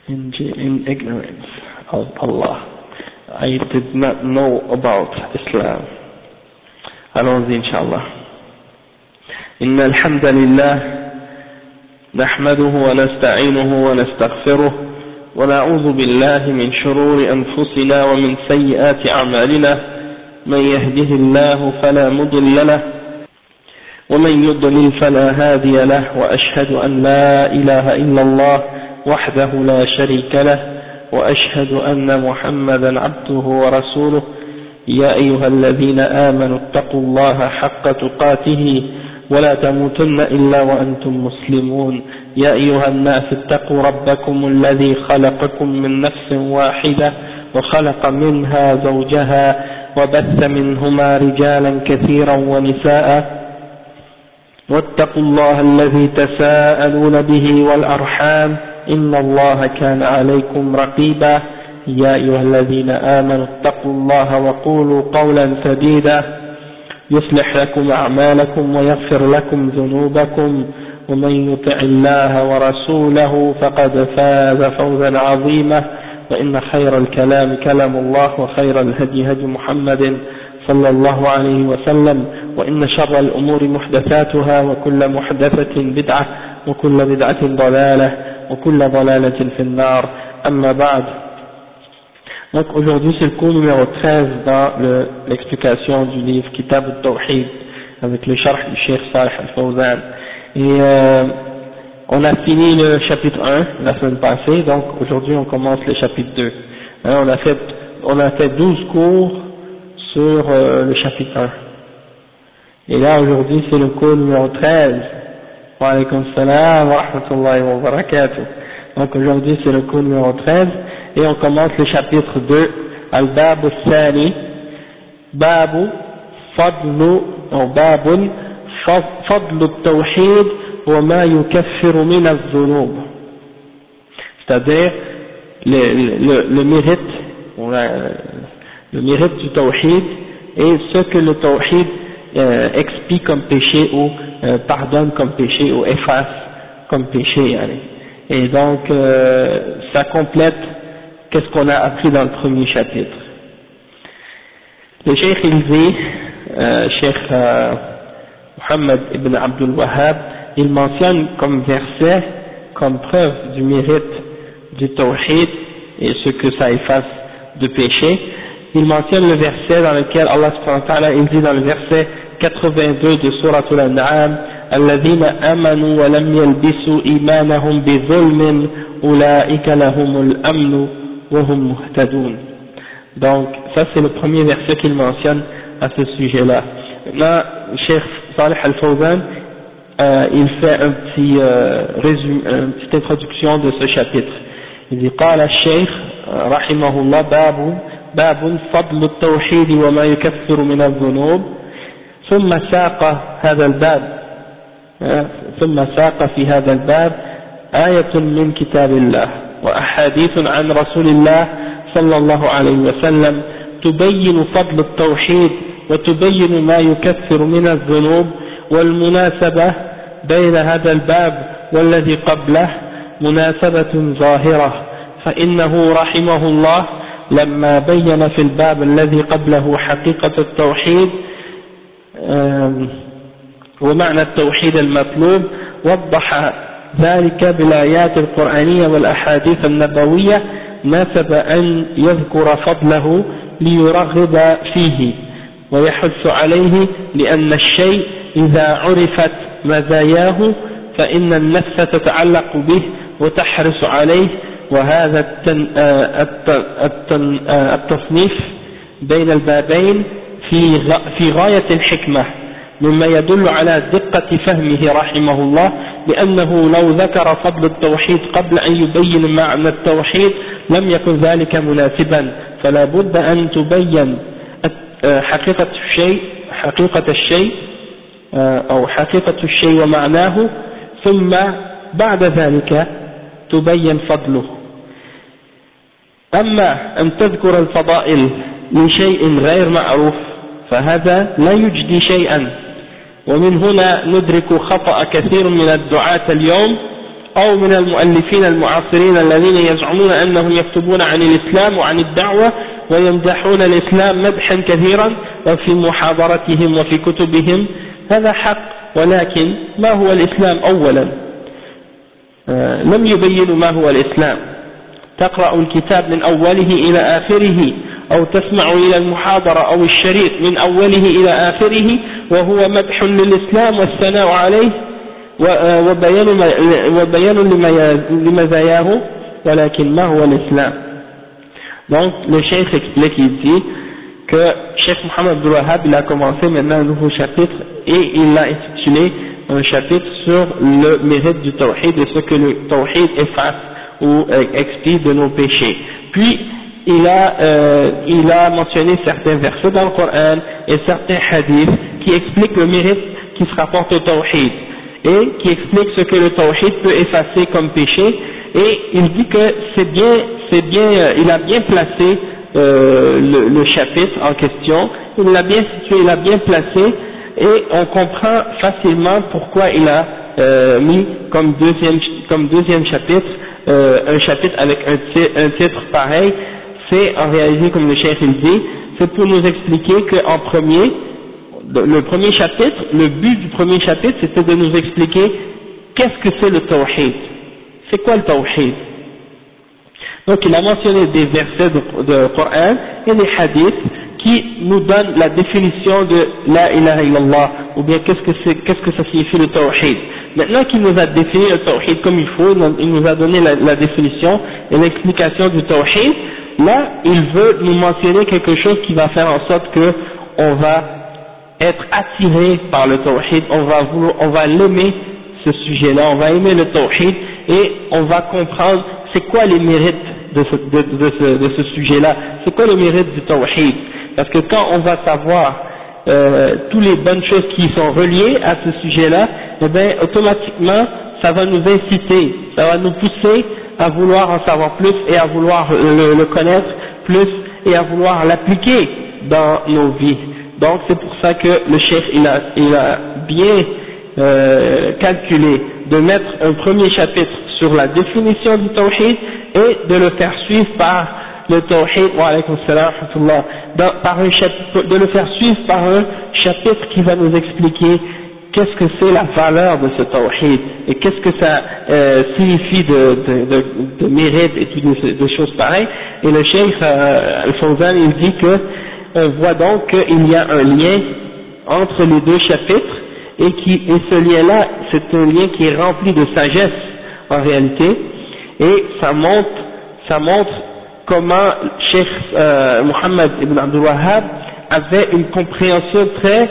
in ignorance of Allah. I did not know about Islam. Allons-y, Inch'Allah. إن الحمد لله نحمده ونستعينه ونستغفره ونعوذ بالله من شرور أنفسنا ومن سيئات أعمالنا من يهده الله فلا مضل له ومن يضلل فلا هادي له وأشهد أن لا إله إلا الله وحده لا شريك له وأشهد أن محمدا عبده ورسوله يا أيها الذين آمنوا اتقوا الله حق تقاته ولا تموتن إلا وأنتم مسلمون يا أيها الناس اتقوا ربكم الذي خلقكم من نفس واحدة وخلق منها زوجها وبث منهما رجالا كثيرا ونساء واتقوا الله الذي تساءلون به والأرحام إن الله كان عليكم رقيبا يا أيها الذين آمنوا اتقوا الله وقولوا قولا سديدا يصلح لكم أعمالكم ويغفر لكم ذنوبكم ومن يطع الله ورسوله فقد فاز فوزا عظيما وإن خير الكلام كلام الله وخير الهدي هدي محمد صلى الله عليه وسلم وإن شر الأمور محدثاتها وكل محدثة بدعة وكل بدعة ضلالة وكل ضلالة في النار أما بعد. Donc aujourd'hui c'est le cours numéro 13 dans l'explication du livre Kitab al-Tawhid avec le sharh du Cheikh Salih al-Fawzan. Et on a fini le chapitre 1 la semaine passée, donc aujourd'hui on commence le chapitre 2. On a fait 12 cours sur le chapitre 1. Et là aujourd'hui c'est le cours numéro 13. Wa alaykum salam wa rahmatullahi wa barakatuh. Donc aujourd'hui c'est le cours numéro 13 et on commence le chapitre 2, Al-Bab al-Thani, Babu Fadlu al-Tawhid wa ma yukaffiru min al-dhunub. C'est-à-dire le mérite du Tawhid et ce que le Tawhid expie comme péché ou pardonne comme péché ou efface comme péché. Et donc ça complète qu'est-ce qu'on a appris dans le premier chapitre. Le Cheikh il dit, Cheikh Muhammad ibn Abdul Wahhab, il mentionne comme verset, comme preuve du mérite du Tawhid et ce que ça efface de péché, il mentionne le verset dans lequel Allah subhanahu wa ta'ala, il dit dans le verset 82 de Sourate Al-An'am, الذين آمنوا ولم يلبسوا إيمانهم بظلم أولئك لهم الأمن وهم مهتدون. Donc ça c'est le premier verset qu'il mentionne à ce sujet-là. Maintenant, Cheikh Salih al-Fawzan il fait un petit résumé, une petite introduction de ce chapitre. Il dit قال الشيخ رحمه الله باب فضل التوحيد وما يكفر من الذنوب ثم ساق في هذا الباب آية من كتاب الله وأحاديث عن رسول الله صلى الله عليه وسلم تبين فضل التوحيد وتبين ما يكفر من الذنوب والمناسبة بين هذا الباب والذي قبله مناسبة ظاهرة فإنه رحمه الله لما بين في الباب الذي قبله حقيقة التوحيد ومعنى التوحيد المطلوب وضح ذلك بالآيات القرآنية والأحاديث النبوية ناسب أن يذكر فضله ليرغب فيه ويحث عليه لأن الشيء إذا عرفت مزاياه فإن النفس تتعلق به وتحرص عليه وهذا التصنيف بين البابين في غاية الحكمة مما يدل على دقة فهمه رحمه الله لأنه لو ذكر فضل التوحيد قبل أن يبين معنى التوحيد لم يكن ذلك مناسبا فلا بد أن تبين حقيقة الشيء ومعناه ثم بعد ذلك تبين فضله. أما أن تذكر الفضائل لشيء غير معروف فهذا لا يجدي شيئا ومن هنا ندرك خطأ كثير من الدعاة اليوم أو من المؤلفين المعاصرين الذين يزعمون أنهم يكتبون عن الإسلام وعن الدعوة ويمدحون الإسلام مدحا كثيرا وفي محاضرتهم وفي كتبهم، هذا حق، ولكن ما هو الإسلام أولا؟ لم يبينوا ما هو الإسلام. تقرأ الكتاب من أوله إلى آخره أو تسمع إلى المحاضرة أو الشريط من أوله إلى آخره وهو مدح للإسلام والثناء عليه وبيان لمزاياه، ولكن ما هو l'islam? Donc le cheikh explique, il dit que Cheikh Mohammed Abdul Wahhab, il a commencé maintenant un nouveau chapitre et il l'a intitulé un chapitre sur le mérite du tawhid et ce que le tawhid efface ou expie de nos péchés. Puis il a mentionné certains versets dans le Coran et certains hadiths qui expliquent le mérite qui se rapporte au tawhid et qui expliquent ce que le tawhid peut effacer comme péché, et il dit que il a bien placé le chapitre en question, il l'a bien situé, il l'a bien placé, et on comprend facilement pourquoi il a mis comme deuxième chapitre un chapitre avec un titre pareil. C'est en réalité, comme le cheikh il dit, c'est pour nous expliquer qu'en premier, le premier chapitre, le but du premier chapitre, c'était de nous expliquer qu'est-ce que c'est le tawhid, c'est quoi le tawhid. Donc il a mentionné des versets de Coran et des hadiths qui nous donnent la définition de la ilaha illallah, ou bien qu'est-ce que ça signifie le tawhid. Maintenant qu'il nous a défini le tawhid comme il faut, il nous a donné la définition et l'explication du tawhid, là il veut nous mentionner quelque chose qui va faire en sorte que on va être attiré par le tawhid, on va l'aimer, ce sujet-là, on va aimer le tawhid et on va comprendre c'est quoi les mérites de ce sujet-là, c'est quoi le mérite du tawhid. Parce que quand on va savoir toutes les bonnes choses qui sont reliées à ce sujet-là, eh bien automatiquement ça va nous inciter, ça va nous pousser à vouloir en savoir plus et à vouloir le connaître plus et à vouloir l'appliquer dans nos vies. Donc c'est pour ça que le cheikh il a bien calculé de mettre un premier chapitre sur la définition du tawhid et de le faire suivre par le tawhid, wa alaykum salam wa rahmatullah, de le faire suivre par un chapitre qui va nous expliquer qu'est-ce que c'est la valeur de ce tawhid et qu'est-ce que ça signifie de mérite et toutes des choses pareilles. Et le cheikh Al-Fawzan il dit que on voit donc qu'il y a un lien entre les deux chapitres et ce lien-là, c'est un lien qui est rempli de sagesse en réalité, et ça montre comment Cheikh Mohammed ibn Abdul Wahhab avait une compréhension très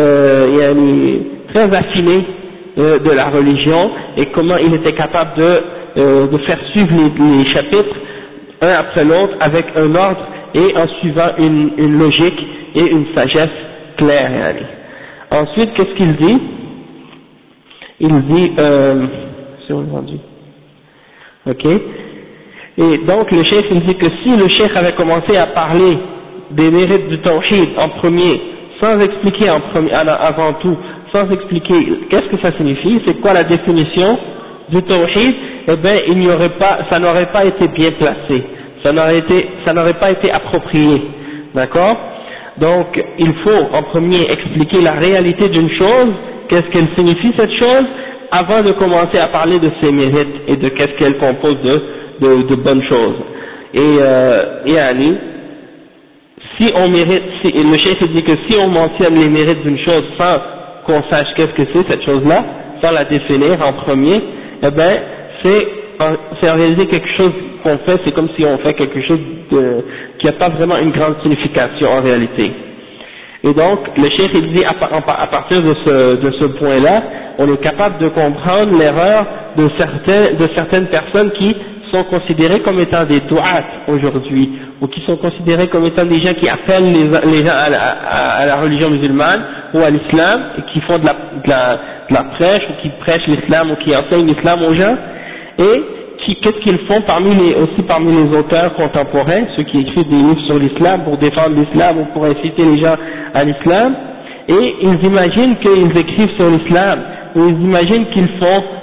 affinée de la religion, et comment il était capable de faire suivre les chapitres un après l'autre avec un ordre et en suivant une logique et une sagesse claire. Ensuite, qu'est-ce qu'il dit? Il dit, c'est entendu. Ok. Et donc le cheikh il dit que si le cheikh avait commencé à parler des mérites du tawhid en premier, sans expliquer avant tout, sans expliquer qu'est-ce que ça signifie, c'est quoi la définition du tawhid, eh bien ça n'aurait pas été bien placé, ça n'aurait pas été approprié, d'accord? Donc il faut en premier expliquer la réalité d'une chose, qu'est-ce qu'elle signifie cette chose, avant de commencer à parler de ses mérites et de qu'est-ce qu'elle compose de bonnes choses. Et Annie, si on mérite, le cheikh dit que si on mentionne les mérites d'une chose sans qu'on sache qu'est-ce que c'est cette chose-là, sans la définir en premier, eh ben c'est en réalité quelque chose qu'on fait, c'est comme si on fait quelque chose qui n'a pas vraiment une grande signification en réalité. Et donc le cheikh il dit à partir de ce point-là, on est capable de comprendre l'erreur de certaines personnes qui sont considérées comme étant des du'at aujourd'hui, ou qui sont considérées comme étant des gens qui appellent les gens à la religion musulmane ou à l'islam, et qui font de la prêche, ou qui prêchent l'islam, ou qui enseignent l'islam aux gens, et qu'est-ce qu'ils font parmi les auteurs contemporains, ceux qui écrivent des livres sur l'islam pour défendre l'islam ou pour inciter les gens à l'islam, et ils imaginent qu'ils écrivent sur l'islam, ou ils imaginent qu'ils font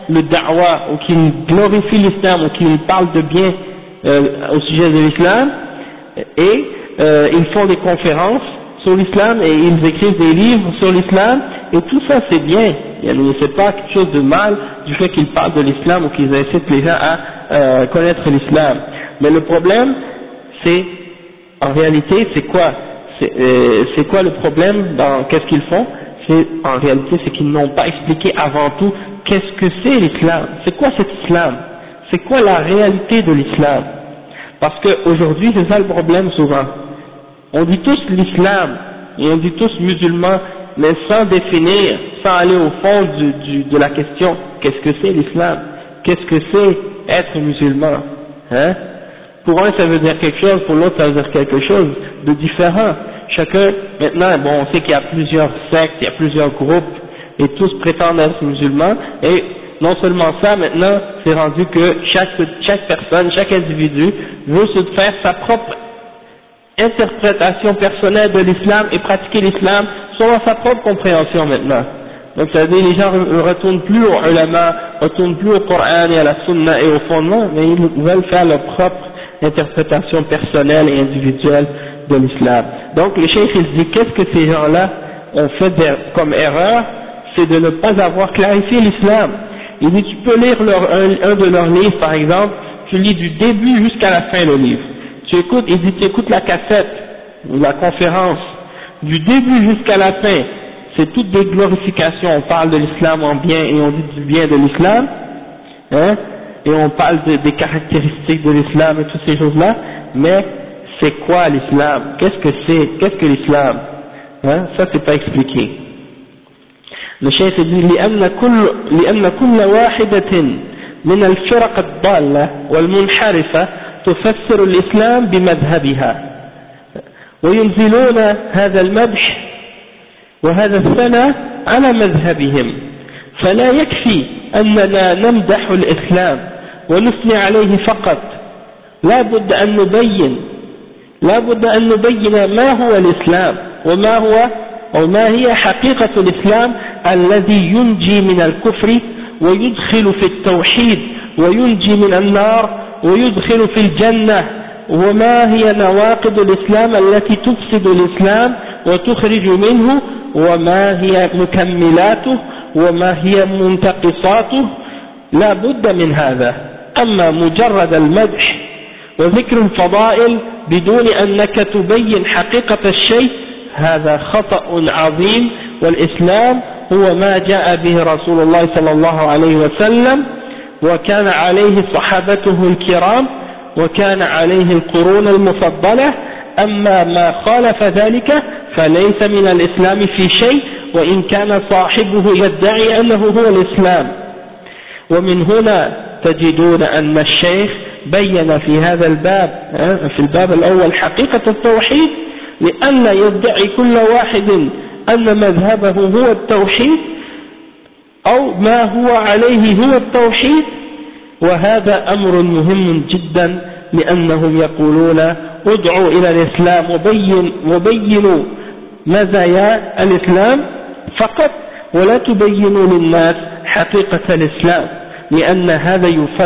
le da'wa, ou qu'ils glorifient l'islam, ou qu'ils parlent de bien au sujet de l'islam, et ils font des conférences sur l'islam, et ils écrivent des livres sur l'islam, et tout ça c'est bien, c'est pas quelque chose de mal du fait qu'ils parlent de l'islam, ou qu'ils incitent les gens à connaître l'islam. Mais le problème, c'est, en réalité, c'est quoi le problème dans qu'est-ce qu'ils font? En réalité, c'est qu'ils n'ont pas expliqué avant tout qu'est-ce que c'est l'islam, c'est quoi cet islam, c'est quoi la réalité de l'islam. Parce qu'aujourd'hui, c'est ça le problème souvent. On dit tous l'islam, et on dit tous musulmans, mais sans définir, sans aller au fond de la question, qu'est-ce que c'est l'islam, qu'est-ce que c'est être musulman, hein? Pour un ça veut dire quelque chose, pour l'autre ça veut dire quelque chose de différent. Chacun, maintenant, bon, on sait qu'il y a plusieurs sectes, il y a plusieurs groupes, et tous prétendent être musulmans, et non seulement ça, maintenant, c'est rendu que chaque personne, chaque individu veut se faire sa propre interprétation personnelle de l'islam et pratiquer l'islam selon sa propre compréhension maintenant. Donc ça veut dire les gens ne retournent plus aux ulama, retournent plus au Coran et à la Sunna et au fondement, mais ils veulent faire leur propre interprétation personnelle et individuelle de l'islam. Donc le cheikh il dit qu'est-ce que ces gens-là ont fait comme erreur, c'est de ne pas avoir clarifié l'islam. Il dit tu peux lire un de leurs livres par exemple, tu lis du début jusqu'à la fin le livre. Tu écoutes la cassette ou la conférence du début jusqu'à la fin, c'est toutes des glorifications, on parle de l'islam en bien et on dit du bien de l'islam, hein, et on parle des caractéristiques de l'islam et toutes ces choses-là, mais c'est quoi l'islam? Qu'est-ce que l'islam? Hein, ça c'est pas expliqué. Le cheikh dit لأن كل واحدة من الفرق الضالة والمنحرفة تفسر الإسلام بمذهبها وينزلون هذا المدح وهذا الثناء على مذهبهم، فلا يكفي أننا نمدح الإسلام ونثني عليه فقط، لا بد أن نبين ما هو الإسلام وما هي حقيقة الإسلام الذي ينجي من الكفر ويدخل في التوحيد وينجي من النار ويدخل في الجنة، وما هي نواقض الإسلام التي تفسد الإسلام وتخرج منه، وما هي مكملاته وما هي منتقصاته، لا بد من هذا. أما مجرد المدح وذكر الفضائل بدون أنك تبين حقيقة الشيء هذا خطأ عظيم، والإسلام هو ما جاء به رسول الله صلى الله عليه وسلم وكان عليه صحابته الكرام وكان عليه القرون المفضلة، أما ما خالف ذلك فليس من الإسلام في شيء وإن كان صاحبه يدعي أنه هو الإسلام. ومن هنا تجدون أن الشيخ بين في هذا الباب في الباب الأول حقيقة التوحيد، لئلا يدعي كل واحد أن مذهبه هو التوحيد أو ما هو عليه هو التوحيد، وهذا أمر مهم جدا، لأنهم يقولون ادعوا إلى الإسلام وبينوا مزايا الإسلام فقط ولا تبينوا للناس حقيقة الإسلام، لأن هذا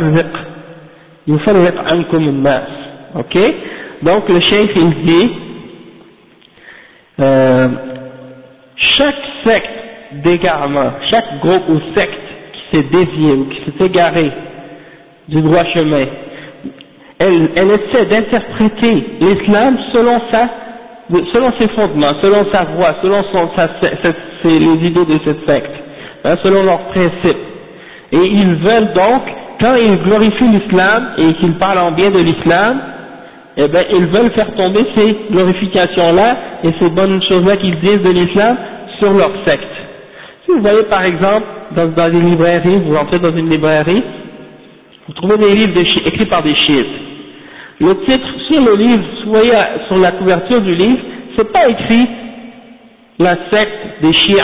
يفرق عنكم الناس. Ok? Donc le cheikh il dit chaque secte d'égarement, chaque groupe ou secte qui s'est dévié ou qui s'est égaré du droit chemin, elle essaie d'interpréter l'islam selon ses fondements, selon sa voie, selon les idées de cette secte, hein, selon leurs principes. Et ils veulent donc, quand ils glorifient l'islam et qu'ils parlent en bien de l'islam, eh bien ils veulent faire tomber ces glorifications-là et ces bonnes choses-là qu'ils disent de l'islam sur leur secte. Si vous voyez par exemple dans des librairies, vous entrez dans une librairie, vous trouvez des livres écrits par des chiites. Le titre sur le livre, vous voyez sur la couverture du livre, c'est pas écrit la secte des chiites,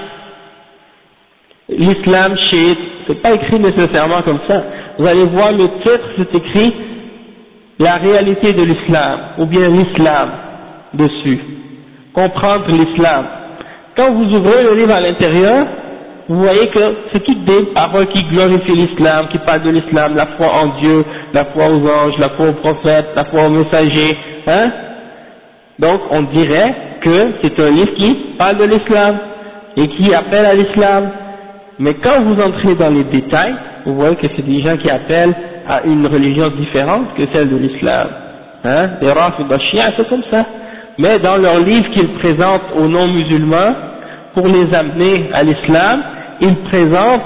l'islam chiite, c'est pas écrit nécessairement comme ça. Vous allez voir le titre, c'est écrit la réalité de l'islam, ou bien l'islam dessus. Comprendre l'islam. Quand vous ouvrez le livre à l'intérieur, vous voyez que c'est toutes des paroles qui glorifient l'islam, qui parlent de l'islam, la foi en Dieu, la foi aux anges, la foi aux prophètes, la foi aux messagers, hein. Donc on dirait que c'est un livre qui parle de l'islam et qui appelle à l'islam. Mais quand vous entrez dans les détails, vous voyez que c'est des gens qui appellent à une religion différente que celle de l'islam. Hein, les Rafid et Shia, c'est comme ça. Mais dans leurs livres qu'ils présentent aux non-musulmans, pour les amener à l'islam, ils présentent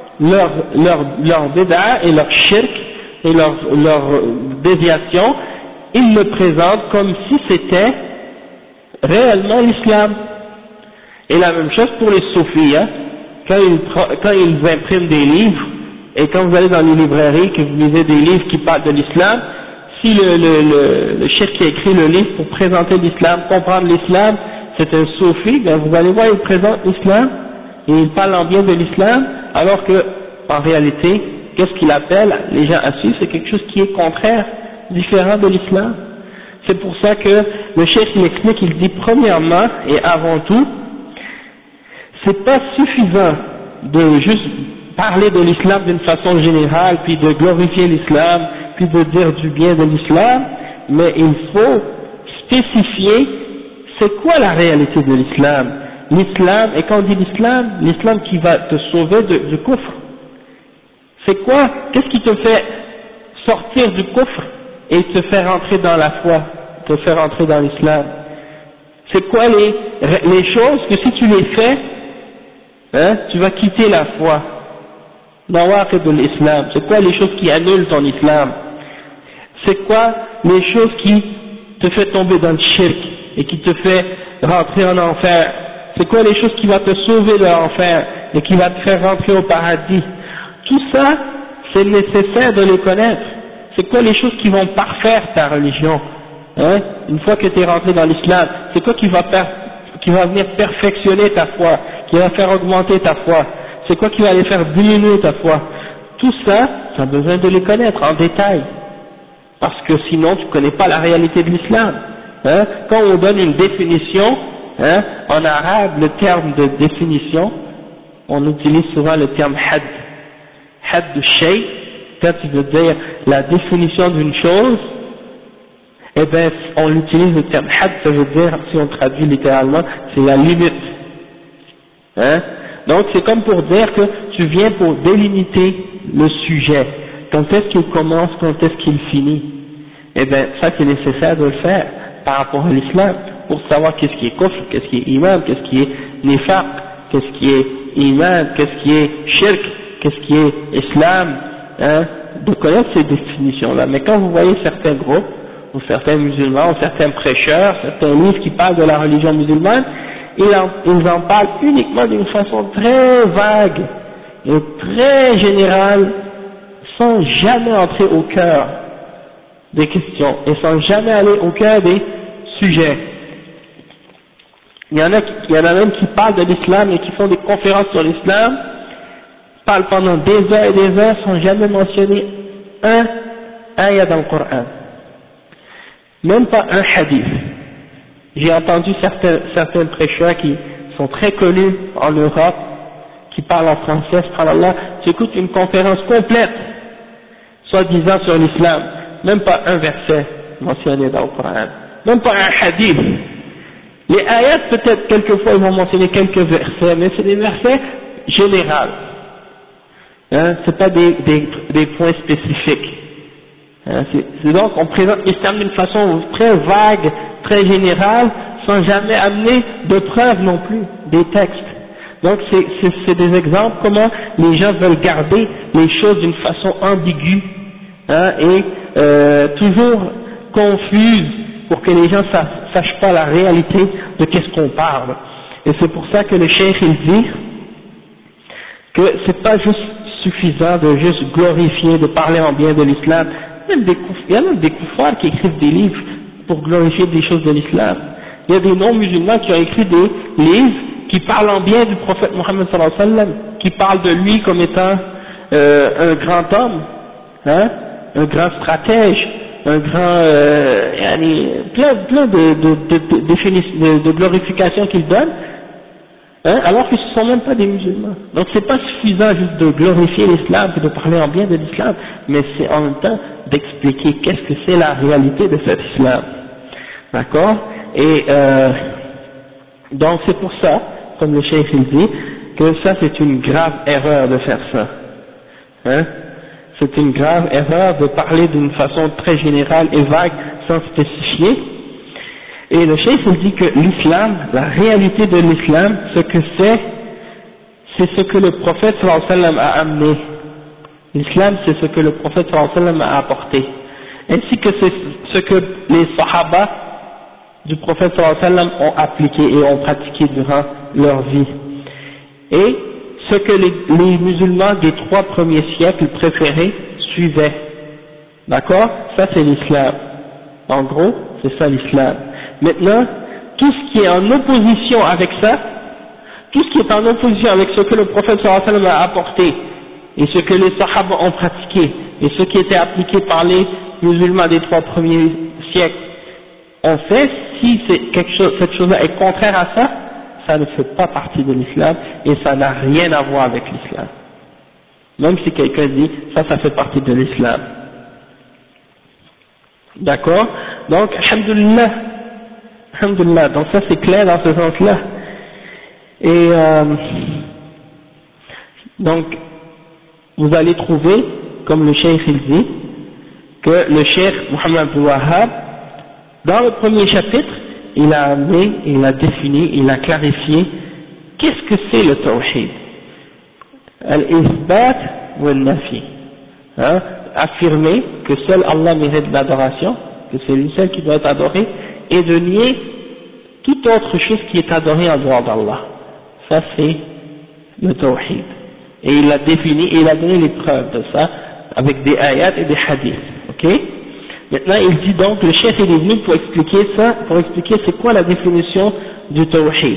leur bid'a et leur shirk et leur déviation, ils le présentent comme si c'était réellement l'islam. Et la même chose pour les soufis, hein. Quand ils impriment des livres, et quand vous allez dans les librairies, que vous lisez des livres qui parlent de l'islam, si le cheikh qui a écrit le livre pour présenter l'islam, comprendre l'islam, c'est un soufi, ben vous allez voir, il présente l'islam, et il parle en bien de l'islam, alors que, en réalité, qu'est-ce qu'il appelle les gens à suivre? C'est quelque chose qui est contraire, différent de l'islam. C'est pour ça que le cheikh il explique, il dit premièrement et avant tout, c'est pas suffisant de juste parler de l'islam d'une façon générale, puis de glorifier l'islam, puis de dire du bien de l'islam, mais il faut spécifier c'est quoi la réalité de l'islam. L'islam, et quand on dit l'islam qui va te sauver du kufr. C'est quoi? Qu'est-ce qui te fait sortir du kufr et te faire entrer dans la foi, te faire entrer dans l'islam? C'est quoi les choses que si tu les fais, hein, tu vas quitter la foi? Nawaqid de l'islam. C'est quoi les choses qui annulent ton islam? C'est quoi les choses qui te fait tomber dans le shirk et qui te fait rentrer en enfer? C'est quoi les choses qui vont te sauver de l'enfer et qui va te faire rentrer au paradis? Tout ça, c'est nécessaire de les connaître. C'est quoi les choses qui vont parfaire ta religion, hein? Une fois que tu es rentré dans l'islam, c'est quoi qui va venir perfectionner ta foi, qui va faire augmenter ta foi? C'est quoi qui va aller faire diminuer ta foi? Tout ça, tu as besoin de les connaître en détail, parce que sinon tu ne connais pas la réalité de l'islam. Hein? Quand on donne une définition, hein, en arabe, le terme de définition, on utilise souvent le terme had. Had de shay, quand tu veux dire la définition d'une chose, eh bien on utilise le terme had, ça veut dire, si on traduit littéralement, c'est la limite. Hein? Donc c'est comme pour dire que tu viens pour délimiter le sujet. Quand est-ce qu'il commence, quand est-ce qu'il finit? Eh bien ça c'est nécessaire de le faire par rapport à l'islam, pour savoir qu'est-ce qui est kufr, qu'est-ce qui est iman, qu'est-ce qui est nifaq, qu'est-ce qui est iman, qu'est-ce qui est shirk, qu'est-ce qui est islam, hein, de connaître ces définitions-là. Mais quand vous voyez certains groupes, ou certains musulmans, ou certains prêcheurs, certains livres qui parlent de la religion musulmane, ils en parlent uniquement d'une façon très vague et très générale, sans jamais entrer au cœur des questions et sans jamais aller au cœur des sujets. Il y en a même qui parlent de l'islam et qui font des conférences sur l'islam, parlent pendant des heures et des heures sans jamais mentionner un ayat dans le Coran, même pas un hadith. J'ai entendu certains prêcheurs qui sont très connus en Europe, qui parlent en français, subhanallah, tu écoutes une conférence complète, soi-disant sur l'islam, même pas un verset mentionné dans le Coran, même pas un hadith. Les ayats, peut-être quelquefois ils vont mentionner quelques versets, mais c'est des versets généraux. Hein, c'est pas des points spécifiques. Hein, c'est donc on présente l'islam d'une façon très vague, très générale, sans jamais amener de preuves non plus, des textes. Donc c'est des exemples comment les gens veulent garder les choses d'une façon ambiguë, hein, et toujours confuse, pour que les gens sachent pas la réalité de qu'est-ce qu'on parle. Et c'est pour ça que le cheikh il dit que c'est pas juste suffisant de juste glorifier, de parler en bien de l'islam. Il y a même des koufars qui écrivent des livres pour glorifier des choses de l'islam. Il y a des non-musulmans qui ont écrit des livres qui parlent en bien du prophète Mohammed sallallahu alayhi wa sallam, qui parlent de lui comme étant un grand homme, hein, un grand stratège, un grand, plein de glorifications qu'il donne, Hein, alors qu'ils ne sont même pas des musulmans. Donc c'est pas suffisant juste de glorifier l'islam et de parler en bien de l'islam, mais c'est en même temps d'expliquer qu'est-ce que c'est la réalité de cet islam. D'accord? Et donc c'est pour ça, comme le cheikh il dit, que ça c'est une grave erreur de faire ça. Hein? C'est une grave erreur de parler d'une façon très générale et vague sans spécifier. Et le cheikh il dit que l'islam, la réalité de l'islam, ce que c'est ce que le prophète sallallahu alayhi wa sallam a amené. L'islam c'est ce que le prophète sallallahu alayhi wa sallam a apporté. Ainsi que c'est ce que les sahaba du prophète sallallahu alayhi wa sallam ont appliqué et ont pratiqué durant leur vie. Et ce que les musulmans des 3 premiers siècles préférés suivaient. D'accord? Ça c'est l'islam. En gros, c'est ça l'islam. Maintenant, tout ce qui est en opposition avec ça, tout ce qui est en opposition avec ce que le prophète sallallahu alayhi wa sallam a apporté, et ce que les sahaba ont pratiqué, et ce qui était appliqué par les musulmans des 3 premiers siècles, ont fait, si cette chose-là est contraire à ça, ça ne fait pas partie de l'islam, et ça n'a rien à voir avec l'islam. Même si quelqu'un dit, ça fait partie de l'islam. D'accord? Donc, alhamdulillah, donc ça c'est clair dans ce sens-là. Et donc, vous allez trouver, comme le cheikh il dit, que le cheikh Muhammad Abdul Wahhab, dans le premier chapitre, il a amené, il a défini, il a clarifié qu'est-ce que c'est le tawhid. Al-Isbat ou al-Nafi. Hein? Affirmer que seul Allah mérite l'adoration, que c'est lui seul qui doit être adoré, et de nier toute autre chose qui est adorée en dehors d'Allah. Ça c'est le tawhid. Et il l'a défini et il a donné les preuves de ça avec des ayats et des hadiths. Ok? Maintenant il dit donc, le cheikh est venu pour expliquer ça, pour expliquer c'est quoi la définition du tawhid.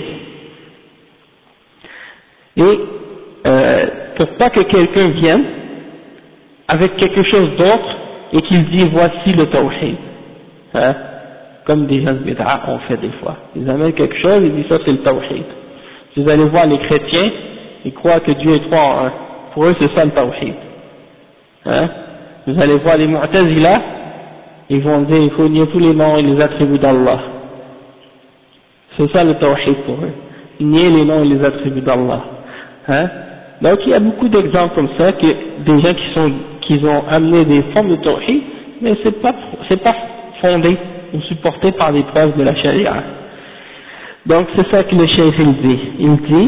Et pour pas que quelqu'un vienne avec quelque chose d'autre et qu'il dit voici le tawhid. Hein? Comme des gens bid'a ont fait des fois. Ils amènent quelque chose, ils disent ça c'est le tawhid. Vous allez voir les chrétiens, ils croient que Dieu est 3 en 1. Pour eux c'est ça le tawhid. Hein? Vous allez voir les mu'tazila, ils vont dire il faut nier tous les noms et les attributs d'Allah. C'est ça le tawhid pour eux. Nier les noms et les attributs d'Allah. Hein? Donc il y a beaucoup d'exemples comme ça, que des gens qui ont amené des formes de tawhid, mais c'est pas fondé ou supporté par des preuves de la charia. Donc c'est ça que le cheikh il dit. Il dit,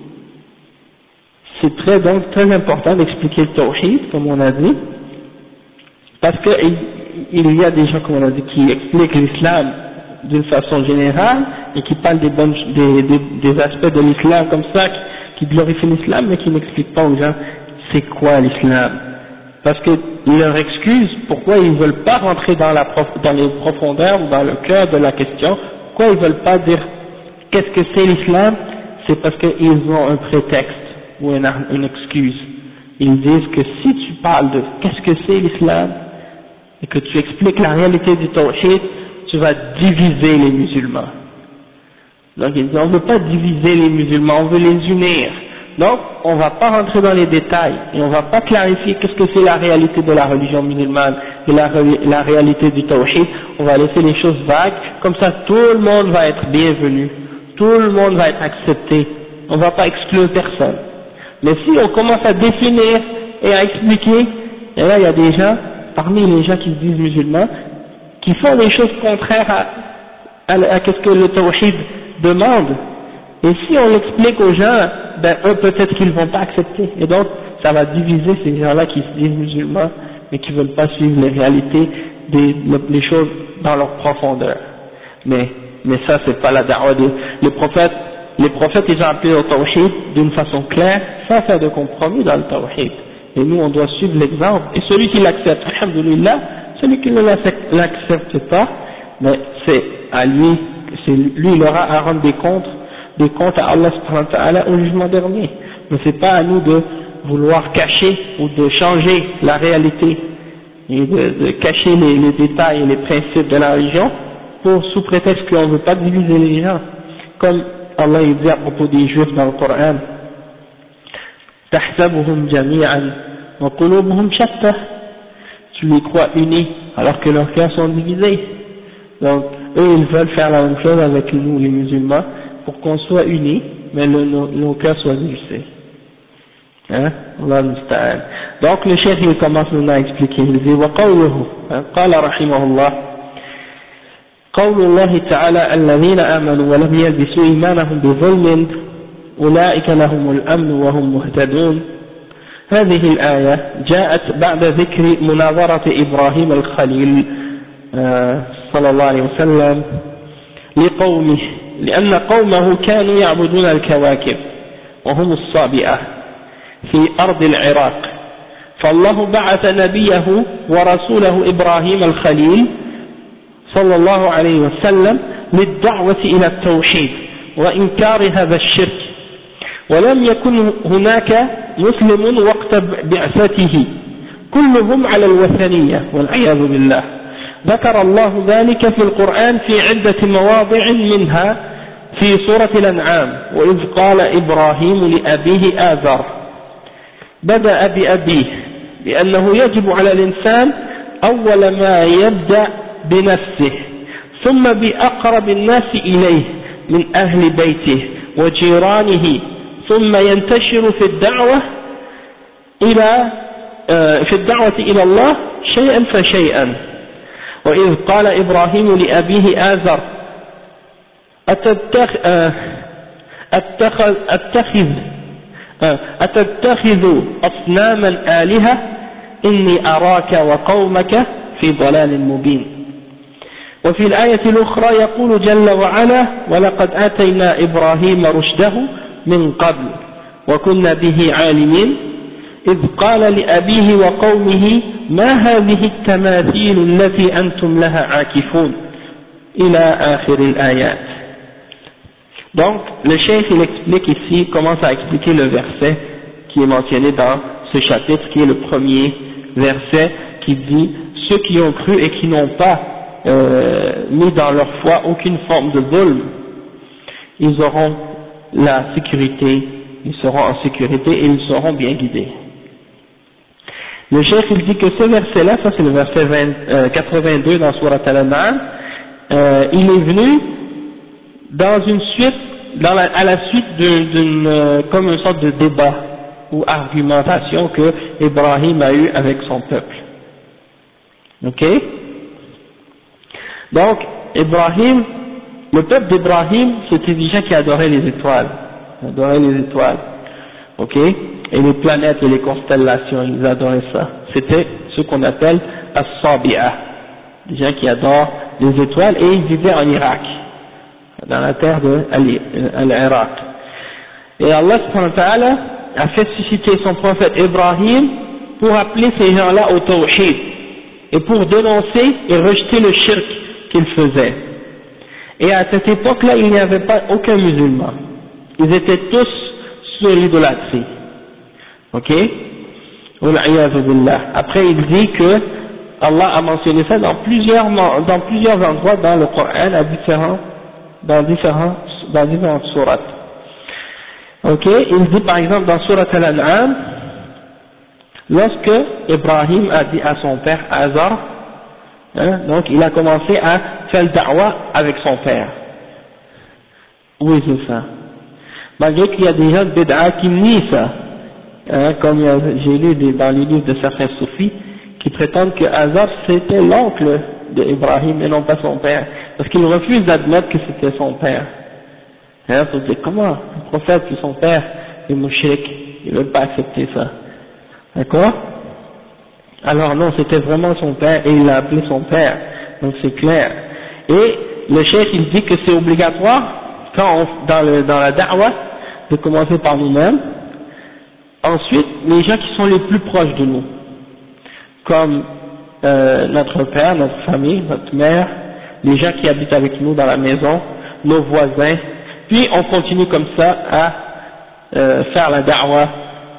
c'est très important d'expliquer le tawhid, comme on a dit, parce que il y a des gens, comme on a dit, qui expliquent l'islam d'une façon générale et qui parlent des aspects de l'islam comme ça, qui glorifient l'islam, mais qui n'expliquent pas aux gens c'est quoi l'islam. Parce que leur excuse, pourquoi ils ne veulent pas rentrer dans les profondeurs ou dans le cœur de la question, pourquoi ils ne veulent pas dire qu'est-ce que c'est l'islam, c'est parce qu'ils ont un prétexte ou une excuse. Ils disent que si tu parles de qu'est-ce que c'est l'islam et que tu expliques la réalité du tawhid, tu vas diviser les musulmans. Donc ils disent on ne veut pas diviser les musulmans, on veut les unir. Donc on ne va pas rentrer dans les détails et on ne va pas clarifier qu'est-ce que c'est la réalité de la religion musulmane et la réalité du tawhid. On va laisser les choses vagues, comme ça tout le monde va être bienvenu, tout le monde va être accepté, on ne va pas exclure personne. Mais si on commence à définir et à expliquer, et là il y a des gens, parmi les gens qui se disent musulmans, qui font des choses contraires à ce que le tawhid demande. Et si on l'explique aux gens, ben eux peut-être qu'ils ne vont pas accepter. Et donc ça va diviser ces gens-là qui se disent musulmans, mais qui ne veulent pas suivre les réalités des choses dans leur profondeur. Mais ça c'est pas la da'wa les prophètes ils ont appelé au tawhid d'une façon claire, sans faire de compromis dans le tawhid. Et nous on doit suivre l'exemple. Et celui qui l'accepte, alhamdulillah, celui qui ne l'accepte pas, mais c'est à lui, il aura à rendre des comptes à Allah subhanahu wa ta'ala au jugement dernier. Mais c'est pas à nous de vouloir cacher ou de changer la réalité et de cacher les détails et les principes de la religion sous prétexte qu'on ne veut pas diviser les gens. Comme Allah il dit à propos des Juifs dans le Coran, تحسبهم جميعا وقلوبهم شتى, tu les crois unis alors que leurs cœurs sont divisés. Donc eux ils veulent faire la même chose avec nous les musulmans pour qu'on soit unis mais nos cœurs soient divisés. Hein? Allah musta'an. Donc le cheikh il commence maintenant à expliquer, il dit وقوله قال رحمه الله قول الله تعالى الذين آمنوا ولم يلبسوا إيمانهم بظلم أولئك لهم الأمن وهم مهتدون. هذه الآية جاءت بعد ذكر مناظرة إبراهيم الخليل صلى الله عليه وسلم لقومه لأن قومه كانوا يعبدون الكواكب وهم الصابئة في أرض العراق، فالله بعث نبيه ورسوله إبراهيم الخليل صلى الله عليه وسلم للدعوة إلى التوحيد وإنكار هذا الشرك، ولم يكن هناك مسلم وقت بعثته كلهم على الوثنية والعياذ بالله. ذكر الله ذلك في القرآن في عدة مواضع منها في سورة الأنعام، وإذ قال إبراهيم لأبيه آزر، بدأ بأبيه لأنه يجب على الإنسان أول ما يبدأ بنفسه ثم بأقرب الناس إليه من أهل بيته وجيرانه، ثم ينتشر في الدعوة إلى الله شيئا فشيئا. وإذ قال إبراهيم لأبيه آزر أتتخذ أصناما آلهة إني أراك وقومك في ضلال مبين. وفي الآية الأخرى يقول جل وعلا ولقد آتينا إبراهيم رشده من قبل وكنا به عالمين إذ قال لأبيه وقومه ما هذه التماثيل التي أنتم لها عاكفون إلى آخر الآيات. Donc le cheikh il explique ici, commence à expliquer le verset qui est mentionné dans ce chapitre, qui est le premier verset qui dit ceux qui ont cru et qui n'ont pas mis dans leur foi aucune forme de zulm, ils auront la sécurité, ils seront en sécurité et ils seront bien guidés. Le cheikh il dit que ce verset là, ça c'est le verset 82 dans Surat Al-An'am, il est venu dans une suite, à la suite d'une comme une sorte de débat ou argumentation que Ibrahim a eu avec son peuple. Ok? Donc Ibrahim, le peuple d'Ibrahim, c'était des gens qui adoraient les étoiles, ok, et les planètes et les constellations, ils adoraient ça. C'était ce qu'on appelle as-sabi'a, des gens qui adorent les étoiles, et ils vivaient en Irak, dans la terre de l'Irak. Et Allah subhanahu wa ta'ala a fait susciter son prophète Ibrahim pour appeler ces gens-là au tawhid et pour dénoncer et rejeter le shirk qu'ils faisaient. Et à cette époque-là, il n'y avait pas aucun musulman. Ils étaient tous sur l'idolâtrie. Ok? Après, il dit que Allah a mentionné ça dans plusieurs endroits dans le Coran, dans différentes sourates. Ok? Il dit par exemple dans Surat Al-An'am, lorsque Ibrahim a dit à son père Azar, donc il a commencé à faire le da'wa avec son père. Oui, c'est ça. Malgré qu'il y a des gens de bid'a qui nient ça, comme j'ai lu dans les livres de certains soufis, qui prétendent que Azar c'était l'oncle d'Ibrahim et non pas son père, parce qu'ils refusent d'admettre que c'était son père. Pour dire comment le prophète et son père est mushrik, ils ne veulent pas accepter ça. D'accord? Alors non, c'était vraiment son père et il l'a appelé son père, donc c'est clair. Et le cheikh il dit que c'est obligatoire dans la da'wa de commencer par nous-mêmes, ensuite les gens qui sont les plus proches de nous, comme notre père, notre famille, notre mère, les gens qui habitent avec nous dans la maison, nos voisins, puis on continue comme ça à faire la da'wa,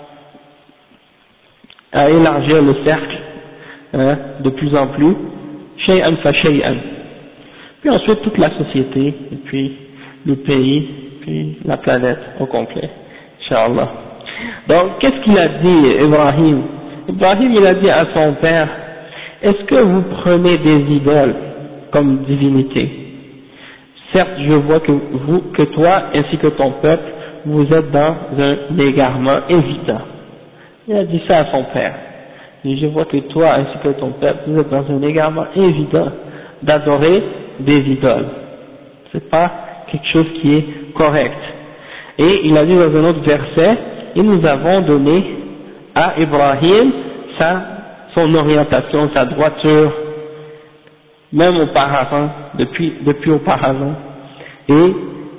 à élargir le cercle de plus en plus, shay'an fa shay'an. Puis ensuite toute la société, et puis le pays, puis puis la planète au complet, Inch'Allah. Donc, qu'est-ce qu'il a dit, Ibrahim? Ibrahim, il a dit à son père, est-ce que vous prenez des idoles comme divinité? Certes, je vois que toi, ainsi que ton peuple, vous êtes dans un égarement évident. Il a dit ça à son père. Et je vois que toi, ainsi que ton peuple, vous êtes dans un égarement évident d'adorer des idoles. C'est pas quelque chose qui est correct. Et il a dit dans un autre verset, et nous avons donné à Ibrahim son orientation, sa droiture, même auparavant, depuis auparavant. Et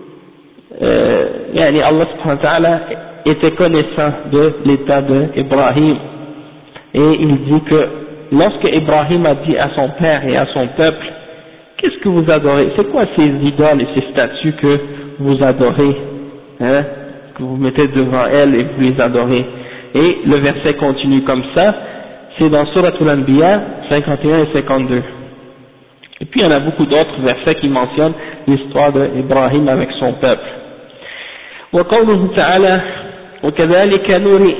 Allah subhanahu wa ta'ala était connaissant de l'état d'Ibrahim. Et il dit que lorsque Ibrahim a dit à son père et à son peuple, qu'est-ce que vous adorez? C'est quoi ces idoles et ces statues que vous adorez, hein, que vous mettez devant elles et vous les adorez? Et le verset continue comme ça, c'est dans Surat Al-Anbiya 51 et 52. Et puis il y en a beaucoup d'autres versets qui mentionnent l'histoire d'Ibrahim avec son peuple. وقوله تعالى وكذلك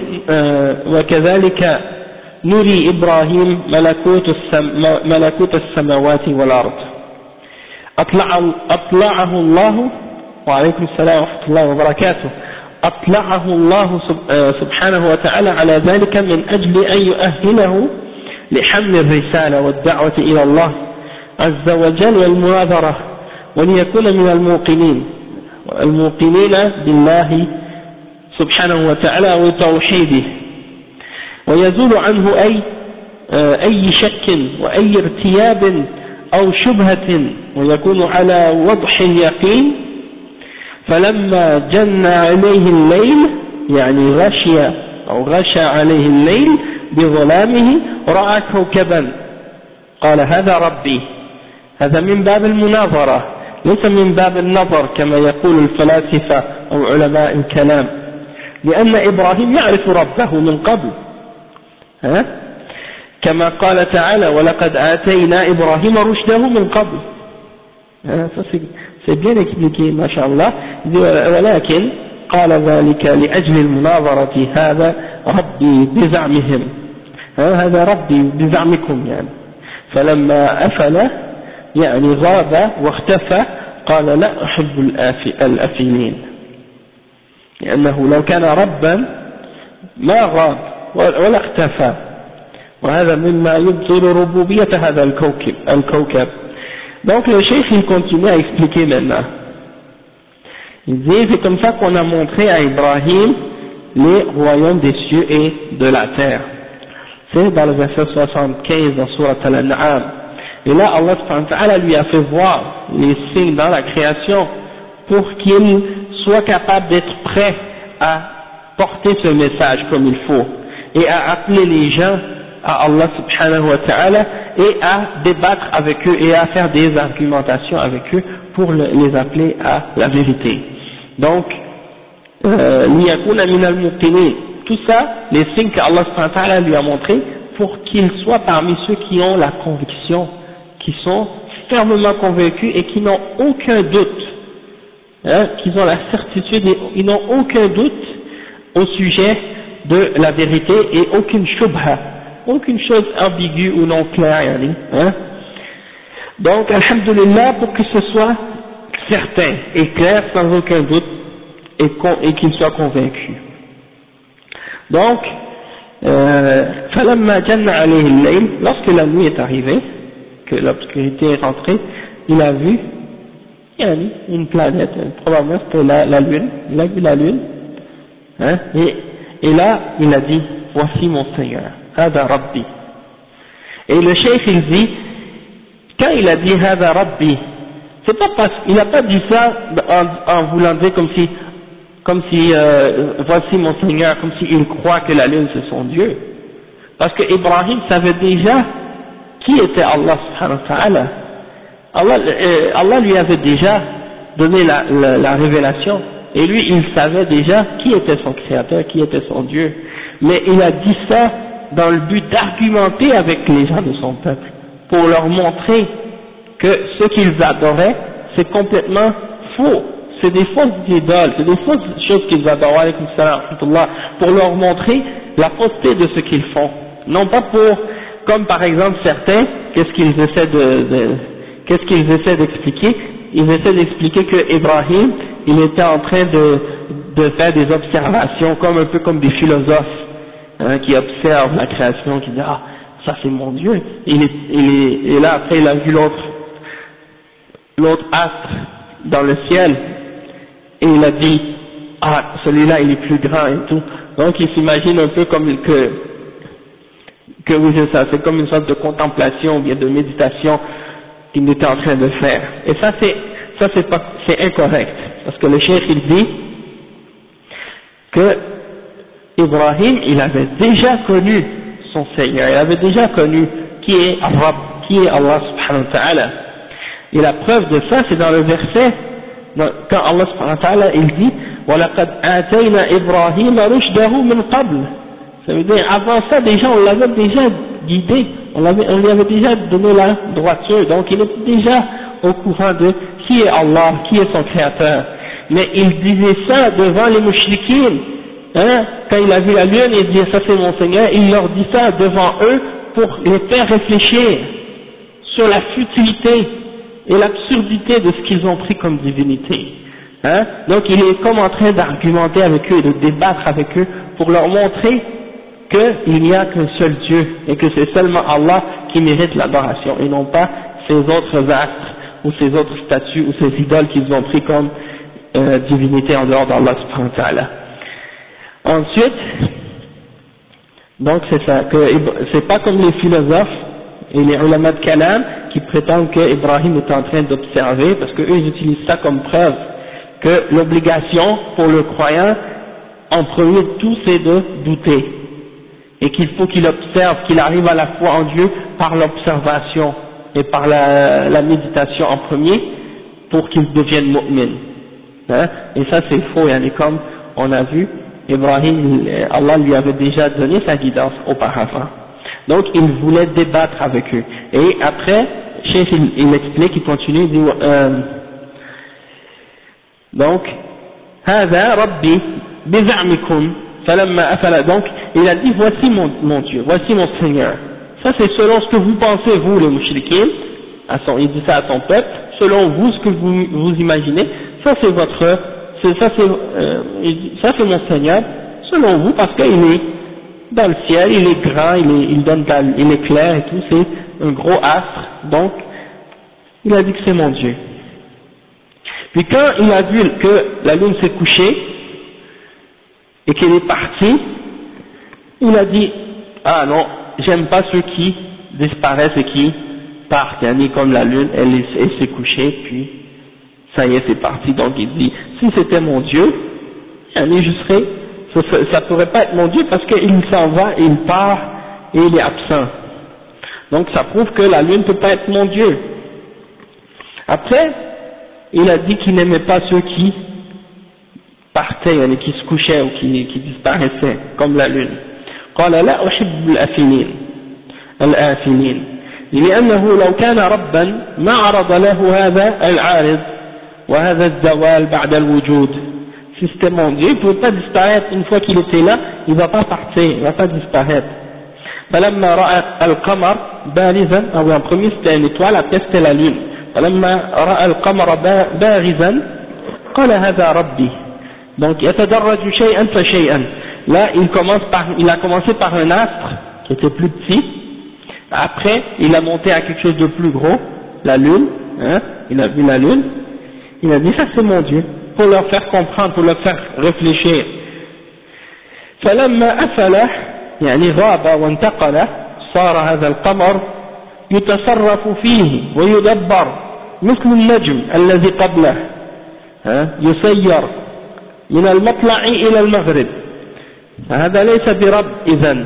نري إبراهيم ملكوت السماوات والأرض أطلعه الله وعليكم السلام ورحمة الله وبركاته أطلعه الله سبحانه وتعالى على ذلك من أجل أن يؤهله لحمل الرسالة والدعوة إلى الله عز وجل والمناظرة وليكون من الموقنين بالله سبحانه وتعالى وتوحيده ويزول عنه أي شك وأي ارتياب أو شبهة ويكون على وضح اليقين فلما جن عليه الليل يعني غشى عليه الليل بظلامه رأى كوكبا قال هذا ربي. هذا من باب المناظرة ليس من باب النظر كما يقول الفلاسفة أو علماء الكلام، لأن إبراهيم يعرف ربه من قبل، كما قال تعالى ولقد آتينا إبراهيم رشده من قبل. c'est bien expliqué ما شاء الله. ولكن قال ذلك لأجل المناظرة هذا ربي بزعمهم، هذا ربي بزعمكم يعني. فلما أفل يعني غاب واختفى قال لا أحب الأفلين، لأنه لو كان ربا ما غاب ولا اختفى، وهذا مما يبطل ربوبية هذا الكوكب. Donc le cheikh il continue à expliquer maintenant. Il dit c'est comme ça qu'on a montré à Ibrahim les royaumes des cieux et de la terre. C'est dans le verset 75 dans Surat Al-An'am. Et là Allah subhanahu wa ta'ala lui a fait voir les signes dans la création pour qu'il soit capable d'être prêt à porter ce message comme il faut et à appeler les gens à Allah subhanahu wa ta'ala et à débattre avec eux et à faire des argumentations avec eux pour les appeler à la vérité. Donc liyakuna minal muqinin, tout ça, les signes que Allah subhanahu wa ta'ala lui a montrés pour qu'il soit parmi ceux qui ont la conviction, qui sont fermement convaincus et qui n'ont aucun doute, qui ont la certitude et ils n'ont aucun doute au sujet de la vérité et aucune shubha, aucune chose ambiguë ou non claire, Donc, alhamdulillah, pour que ce soit certain et clair, sans aucun doute, et qu'il soit convaincu. Donc, فَلَمَّا جَنَّ عَلَيْهِ اللَّيْلِ, lorsque la nuit est arrivée, que l'obscurité est rentrée, il a vu une planète, probablement c'était la lune, il a vu la lune, et là, il a dit, voici mon Seigneur, Hada Rabbi. Et le cheikh il dit, quand il a dit Hada Rabbi, c'est pas parce qu'il n'a pas dit ça en voulant dire comme si voici mon Seigneur, comme s'il croit que la lune c'est son Dieu. Parce que Ibrahim savait déjà qui était Allah subhanahu wa ta'ala. Allah lui avait déjà donné la révélation, et lui il savait déjà qui était son créateur, qui était son Dieu. Mais il a dit ça dans le but d'argumenter avec les gens de son peuple, pour leur montrer que ce qu'ils adoraient c'est complètement faux, c'est des fausses idoles, c'est des fausses choses qu'ils adorent, alaykoum salam, pour leur montrer la fausseté de ce qu'ils font. Non pas pour, comme par exemple certains, qu'est-ce qu'ils essaient d'expliquer? Ils essaient d'expliquer que Ibrahim, il était en train de faire des observations, comme un peu comme des philosophes, hein, qui observent la création, qui disent, ah, ça c'est mon Dieu. Et là après il a vu l'autre astre dans le ciel, et il a dit, ah, celui-là il est plus grand et tout. Donc il s'imagine un peu comme que oui c'est ça, c'est comme une sorte de contemplation ou bien de méditation qu'il était en train de faire. Et ça c'est incorrect, parce que le cheikh il dit que Ibrahim il avait déjà connu son Seigneur, il avait déjà connu qui est Allah subhanahu wa ta'ala. Et la preuve de ça c'est dans le verset, quand Allah subhanahu wa ta'ala il dit وَلَقَدْ آتَيْنَا إِبْرَاهِيمَ رُشْدَهُ مِنْ قَبْلِ. Ça veut dire, avant ça, déjà, on l'avait déjà guidé, on lui avait déjà donné la droiture, donc il était déjà au courant de qui est Allah, qui est son créateur. Mais il disait ça devant les mouchriquines, hein, quand il a vu la lune, il dit, ça c'est mon Seigneur, il leur dit ça devant eux pour les faire réfléchir sur la futilité et l'absurdité de ce qu'ils ont pris comme divinité. Hein? Donc il est comme en train d'argumenter avec eux et de débattre avec eux pour leur montrer qu'il n'y a qu'un seul Dieu et que c'est seulement Allah qui mérite l'adoration et non pas ces autres astres ou ces autres statues ou ces idoles qu'ils ont pris comme divinité en dehors d'Allah subhanahu wa ta'ala. Ensuite, donc c'est ça, que c'est pas comme les philosophes et les ulama de kalam qui prétendent que Ibrahim est en train d'observer, parce que eux ils utilisent ça comme preuve que l'obligation pour le croyant en premier de tout c'est de douter et qu'il faut qu'il observe, qu'il arrive à la foi en Dieu par l'observation et par la méditation en premier pour qu'il devienne mu'min, hein? Et ça c'est faux, et comme on a vu Ibrahim, Allah lui avait déjà donné sa guidance auparavant, donc il voulait débattre avec eux. Et après Cheikh il explique, il continue, il dit donc هذا ربي بزعمكم فلما أفل, donc il a dit voici mon Dieu, voici mon Seigneur. Ça c'est selon ce que vous pensez vous les mouchriquins, il dit ça à son peuple, selon vous ce que vous imaginez, ça c'est ça c'est mon Seigneur selon vous, parce qu'il est dans le ciel, il est grand, il est clair et tout, c'est un gros astre, donc il a dit que c'est mon Dieu. Puis quand il a vu que la lune s'est couchée et qu'elle est partie, il a dit, ah non, j'aime pas ceux qui disparaissent et qui partent, comme la lune, elle s'est couchée, puis ça y est, c'est parti. Donc il dit, si c'était mon Dieu, ça pourrait pas être mon Dieu parce qu'il s'en va, il part et il est absent. Donc ça prouve que la lune ne peut pas être mon Dieu. Après, il a dit qu'il n'aimait pas ceux qui partaient, qui se couchaient ou qui disparaissaient, comme la lune. قال لا أحب الآفلين لأنه لو كان ربا ما عرض له هذا العارض وهذا الزوال بعد الوجود. Si c'était mon Dieu, il ne pouvait pas disparaître une fois qu'il était là, il ne va pas partir, il ne va pas disparaître. فلما رأى القمر بارزا, en premier c'était une étoile, après c'était la lune. فلما رأى القمر بارزا قال هذا ربي. Donc يتدرج شيئا فشيئا. Là il a commencé par un astre qui était plus petit, après il a monté à quelque chose de plus gros, la lune, hein, il a vu la lune, il a dit ça c'est mon Dieu, pour leur faire comprendre, pour leur faire réfléchir. فلما أفل يعني غاب وانتقل صار هذا القمر يتصرف فيه ويدبر مثل النجم الذي قبله يسير من المطلع إلى المغرب فهذا ليس برب إذن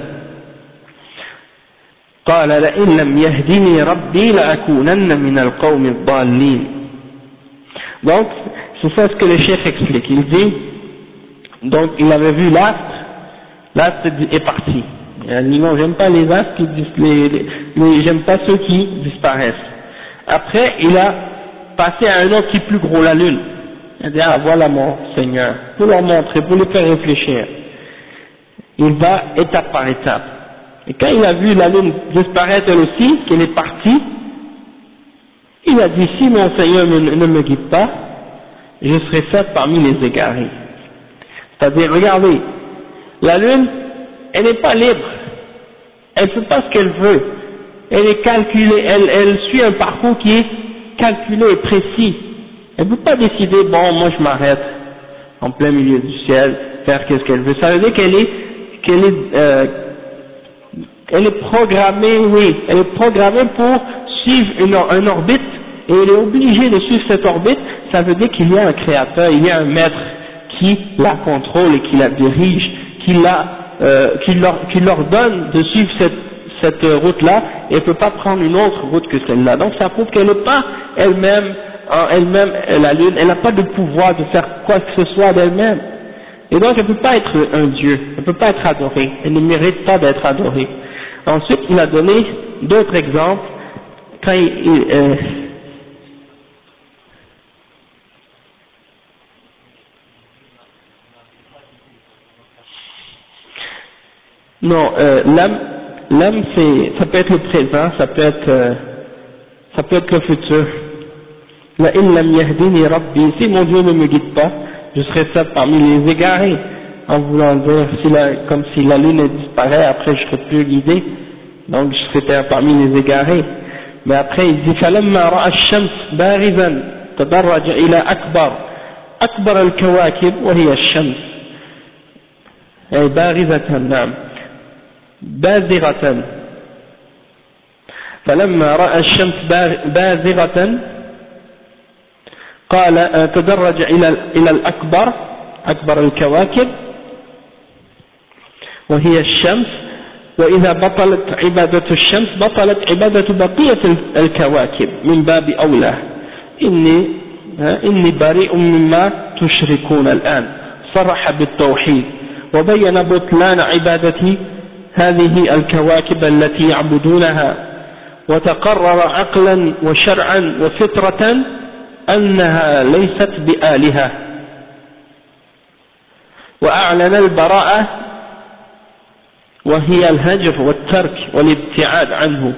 قال لئن لم يهدني ربي لأكونن من القوم الضالين. Donc c'est ça ce que le chef explique, il dit donc il avait vu l'astre est parti. Il dit non, j'aime pas les astres j'aime pas ceux qui disparaissent. Après il a passé à un autre qui est plus gros, la lune, Il dit, ah, voilà mon Seigneur, pour leur montrer, pour les faire réfléchir. Il va étape par étape. Et quand il a vu la lune disparaître elle aussi, qu'elle est partie, il a dit, si mon Seigneur ne me guide pas, je serai fait parmi les égarés. C'est-à-dire, regardez, la lune, elle n'est pas libre, elle ne fait pas ce qu'elle veut, elle est calculée, elle suit un parcours qui est calculé et précis. Elle ne peut pas décider, bon, moi je m'arrête en plein milieu du ciel, faire qu'est-ce qu'elle veut. Ça veut dire elle est programmée, oui, elle est programmée pour suivre une orbite, et elle est obligée de suivre cette orbite. Ça veut dire qu'il y a un créateur, il y a un maître qui la contrôle et qui la dirige, qui leur donne de suivre cette route-là, et elle ne peut pas prendre une autre route que celle-là. Donc ça prouve qu'elle n'est pas elle-même, la lune, elle n'a pas de pouvoir de faire quoi que ce soit d'elle-même. Et donc elle ne peut pas être un dieu, elle ne peut pas être adorée, elle ne mérite pas d'être adorée. Ensuite, il a donné d'autres exemples, quand non, l'âme ça peut être le présent, ça peut être le futur. La in lam yahdini rabbi, si mon Dieu ne me guide pas, je serai ça parmi les égarés, en voulant dire, comme si la lune disparaît, après je serai plus guidé, donc je serai parmi les égarés. Mais après il dit, فَلَمَّا رَأَى الشَّمْسَ بَارِزًا تَدَرَّجَ إِلَى أكبر الكواكب وهي الشمس، أي بارزة، نعم، بازغة. فلما رأى الشمس بازغة قال تدرج إلى أكبر الكواكب وهي الشمس، وإذا بطلت عبادة الشمس بطلت عبادة بقية الكواكب من باب أولى، إني بريء مما تشركون الآن، صرح بالتوحيد وبين بطلان عبادة هذه الكواكب التي يعبدونها، وتقرر عقلا وشرعا وفطرة أنها ليست بآلهة، وأعلن البراءة وهي الهجر والترك والابتعاد عنه.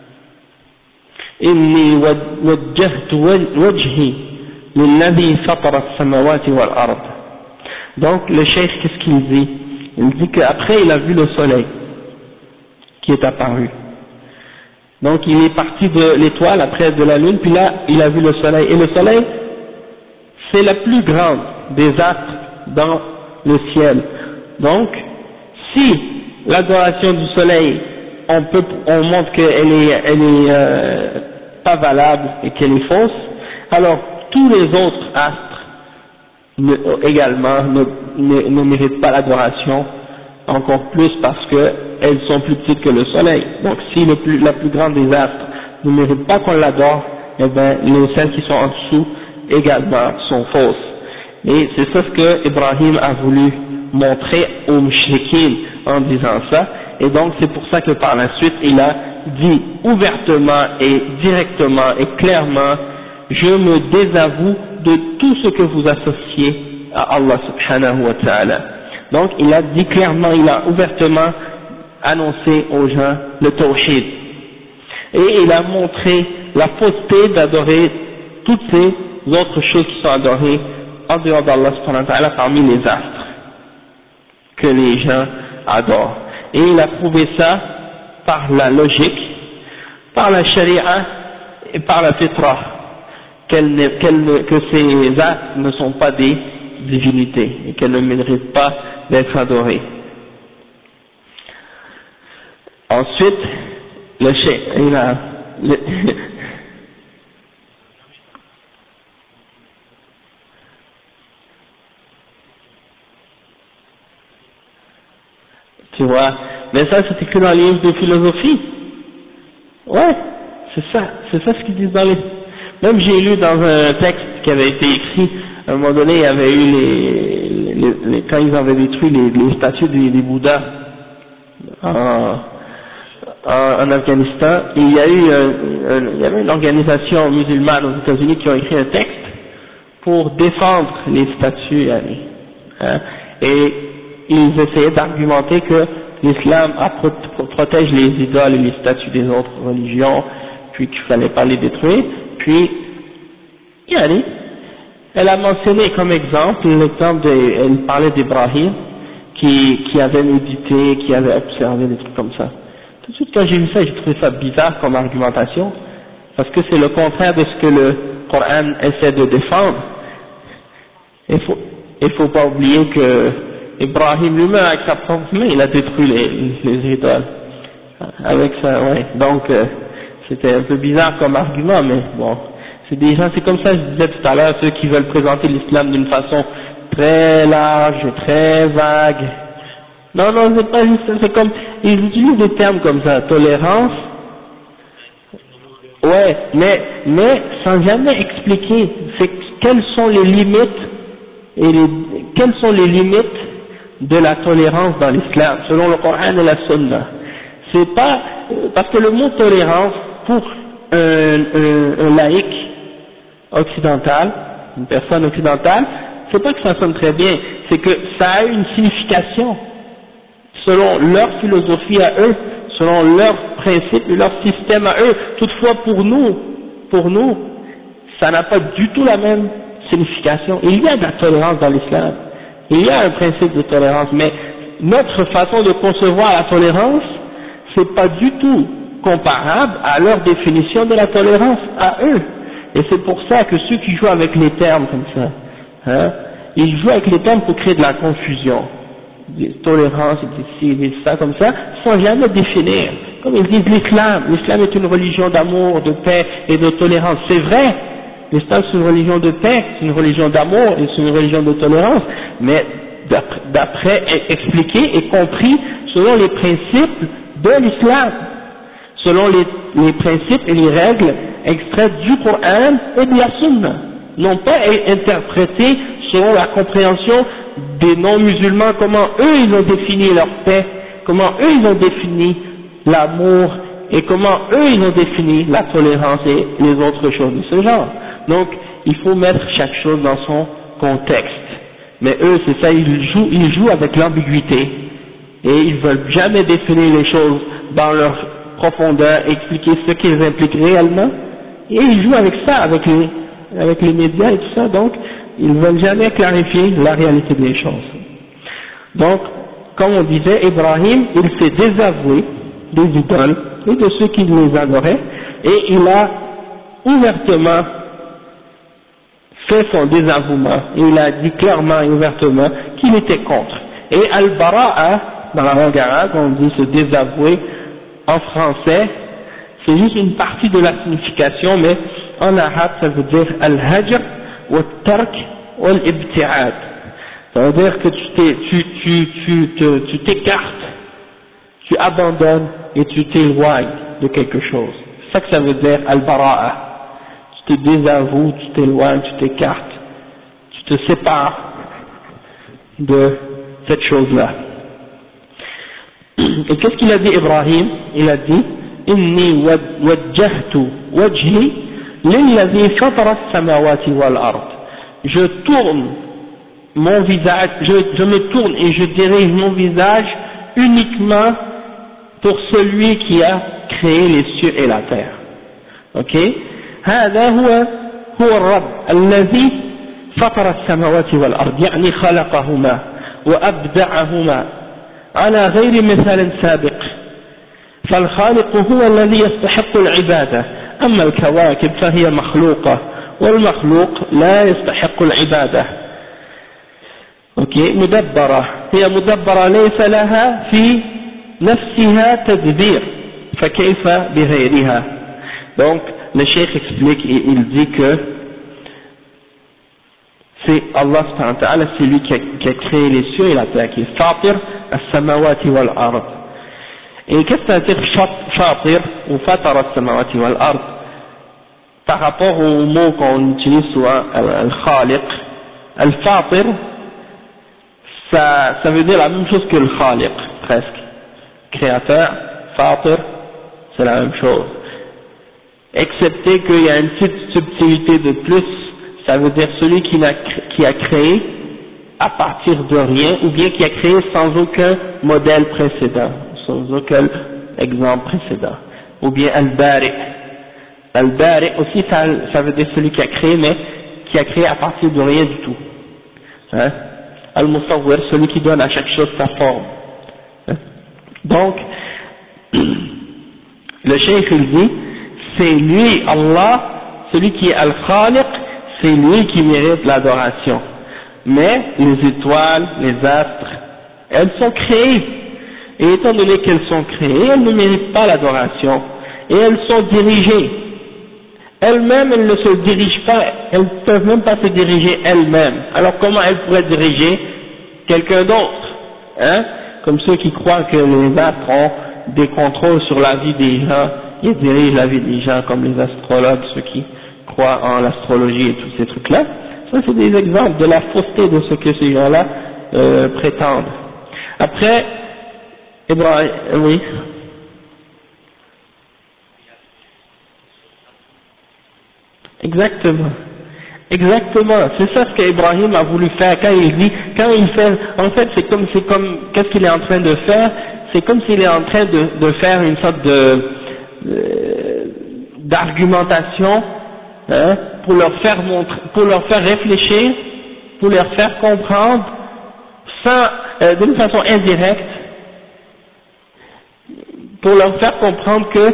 إني وجهت وجهي للذي فطر السماوات والأرض. Donc le cheikh, qu'est-ce qu'il dit? Il dit qu'après il a vu le soleil qui est apparu. Donc il est parti de l'étoile après de la lune, puis là il a vu le soleil. Et le soleil, c'est la plus grande des astres dans le ciel. Donc si l'adoration du soleil, on montre qu'elle est pas valable et qu'elle est fausse, alors tous les autres astres également ne méritent pas l'adoration, encore plus parce qu'elles sont plus petites que le soleil. Donc si la plus grande des astres ne mérite pas qu'on l'adore, eh bien celles qui sont en dessous également sont fausses. Et c'est ça ce que Ibrahim a voulu montrer aux mushrikin en disant ça, et donc c'est pour ça que par la suite il a dit ouvertement et directement et clairement, je me désavoue de tout ce que vous associez à Allah subhanahu wa ta'ala. Donc il a dit clairement, il a ouvertement annoncé aux gens le tawhid, et il a montré la fausseté d'adorer toutes ces autres choses qui sont adorées en dehors d'Allah subhanahu wa ta'ala parmi les astres que les gens adorent. Et il a prouvé ça par la logique, par la sharia et par la fitra, que ces actes ne sont pas des divinités et qu'elles ne méritent pas d'être adorées. Ensuite, le cheikh, il a tu vois, mais ça c'est écrit dans les livres de philosophie. Ouais, c'est ça ce qu'ils disent dans les... Même j'ai lu dans un texte qui avait été écrit, à un moment donné il y avait eu quand ils avaient détruit les statues des Bouddhas en Afghanistan, et il y avait une organisation musulmane aux États-Unis qui ont écrit un texte pour défendre les statues, hein, et ils essayaient d'argumenter que l'islam protège les idoles et les statues des autres religions, puis qu'il fallait pas les détruire. Puis, elle a mentionné comme exemple elle parlait d'Ibrahim qui avait médité, qui avait observé des trucs comme ça. Tout de suite quand j'ai vu ça, j'ai trouvé ça bizarre comme argumentation, parce que c'est le contraire de ce que le Coran essaie de défendre. Il faut pas oublier que Ibrahim lui-même, avec sa propre main, il a détruit les idoles. Avec ça, ouais. Donc, c'était un peu bizarre comme argument, mais bon. C'est des gens, c'est comme ça, je disais tout à l'heure, ceux qui veulent présenter l'islam d'une façon très large, très vague. Non, c'est pas juste ça, c'est comme, ils utilisent des termes comme ça, tolérance. Ouais, mais sans jamais expliquer quelles sont les limites quelles sont les limites de la tolérance dans l'islam, selon le Coran et la Sunna. C'est pas, parce que le mot tolérance, pour un laïc occidental, une personne occidentale, c'est pas que ça sonne très bien, c'est que ça a une signification, selon leur philosophie à eux, selon leurs principes et leur système à eux. Toutefois, pour nous, ça n'a pas du tout la même signification. Il y a de la tolérance dans l'islam, il y a un principe de tolérance, mais notre façon de concevoir la tolérance, c'est pas du tout comparable à leur définition de la tolérance à eux. Et c'est pour ça que ceux qui jouent avec les termes comme ça, hein, ils jouent avec les termes pour créer de la confusion. Des tolérances, des ça comme ça, sans jamais définir. Comme ils disent l'islam est une religion d'amour, de paix et de tolérance. C'est vrai, l'islam c'est une religion de paix, c'est une religion d'amour et c'est une religion de tolérance, mais d'après expliqué et compris selon les principes de l'islam, selon les principes et les règles extraites du Coran et de la Sunna, non pas interprétés selon la compréhension des non-musulmans, comment eux ils ont défini leur paix, comment eux ils ont défini l'amour et comment eux ils ont défini la tolérance et les autres choses de ce genre. Donc il faut mettre chaque chose dans son contexte. Mais eux c'est ça, ils jouent avec l'ambiguïté et ils veulent jamais définir les choses dans leur profondeur, expliquer ce qu'ils impliquent réellement, et ils jouent avec ça, avec les médias et tout ça, donc ils ne veulent jamais clarifier la réalité des choses. Donc, comme on disait, Ibrahim, il s'est désavoué des idoles et de ceux qui les adoraient, et il a ouvertement fait son désavouement, et il a dit clairement et ouvertement qu'il était contre. Et al-bara'a, dans la langue arabe, on dit se désavouer, en français, c'est juste une partie de la signification, mais en arabe ça veut dire al-hajr wa-tark wal-ibti'ad. Ça veut dire que tu t'écartes, tu abandonnes et tu t'éloignes de quelque chose. C'est ça que ça veut dire al-bara'a. Tu te désavoues, tu t'éloignes, tu t'écartes, tu te sépares de cette chose-là. Et qu'est-ce qu'il a dit Ibrahim? Il a dit Inni wajjahtu wajhi lilladhi fatara as-samawati wal ard. Je tourne mon visage, je me tourne et je dirige mon visage uniquement pour celui qui a créé les cieux et la terre. Ok? هذا هو الرب الذي فطر السماوات والأرض يعني خلقهما وأبدعهما على غير مثال سابق فالخالق هو الذي يستحق العبادة أما الكواكب فهي مخلوقة والمخلوق لا يستحق العبادة. أوكي مدبرة هي مدبرة ليس لها في نفسها تدبير فكيف بغيرها. Donc le cheikh explique et il dit que c'est Allah subhanahu wa ta'ala, c'est lui qui a créé les cieux et la terre, qui est Fatir as-samawati wal ard. Et qu'est-ce que ça veut dire Fatir ou Fatara as-samawati wal ard? Par rapport au mot qu'on utilise souvent, al-Khaliq, al-Fatir, ça veut dire la même chose que le Khaliq, presque. Créateur, Fatir, c'est la même chose. Excepté qu'il y a une petite subtilité de plus, ça veut dire celui qui a créé à partir de rien, ou bien qui a créé sans aucun modèle précédent, sans aucun exemple précédent, ou bien al-bari. Al-bari aussi ça veut dire celui qui a créé, mais qui a créé à partir de rien du tout. Hein? Al-musawwir, celui qui donne à chaque chose sa forme. Hein? Donc, le cheikh il dit, c'est lui, Allah, celui qui est Al-Khaliq, c'est lui qui mérite l'adoration. Mais les étoiles, les astres, elles sont créées. Et étant donné qu'elles sont créées, elles ne méritent pas l'adoration. Et elles sont dirigées. Elles-mêmes, elles ne se dirigent pas, elles ne peuvent même pas se diriger elles-mêmes. Alors comment elles pourraient diriger quelqu'un d'autre, hein? Comme ceux qui croient que les astres ont des contrôles sur la vie des gens, ils dirigent la vie des gens comme les astrologues, ceux qui croient en l'astrologie et tous ces trucs-là. Ça c'est des exemples de la fausseté de ce que ces gens-là prétendent. Après, Ibrahim, oui. Exactement. Exactement. C'est ça ce qu'Ibrahim a voulu faire quand il dit, quand il fait, en fait c'est comme, qu'est-ce qu'il est en train de faire? C'est comme s'il est en train de faire une sorte d'argumentation, hein, pour leur faire réfléchir, pour leur faire comprendre, d'une façon indirecte, pour leur faire comprendre que,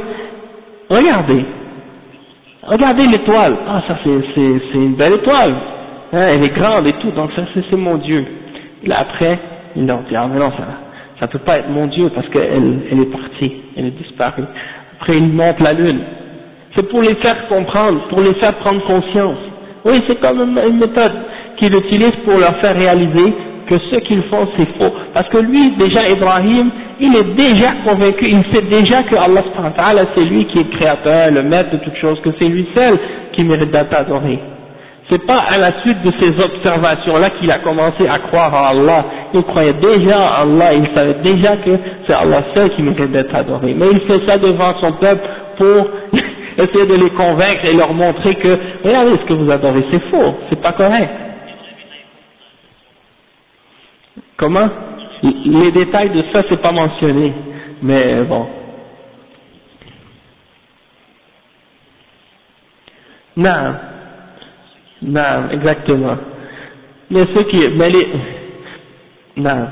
regardez l'étoile, ah ça c'est une belle étoile, hein, elle est grande et tout, donc ça c'est mon Dieu. Et là après, ils leur disent, ah mais non, ça peut pas être mon Dieu parce qu'elle est partie, elle est disparue. Après ils montrent la lune. C'est pour les faire comprendre, pour les faire prendre conscience. Oui, c'est comme une méthode qu'il utilise pour leur faire réaliser que ce qu'ils font c'est faux. Parce que lui, déjà Ibrahim, il est déjà convaincu, il sait déjà que Allah subhanahu wa ta'ala c'est lui qui est le créateur, le maître de toutes choses, que c'est lui seul qui mérite d'être adoré. C'est pas à la suite de ces observations-là qu'il a commencé à croire en Allah. Il croyait déjà en Allah, il savait déjà que c'est Allah seul qui mérite d'être adoré. Mais il fait ça devant son peuple pour essayer de les convaincre et leur montrer que, regardez ce que vous adorez, c'est faux, c'est pas correct. Comment? Les détails de ça, c'est pas mentionné, mais bon. Non, exactement. Mais ce qui est, non.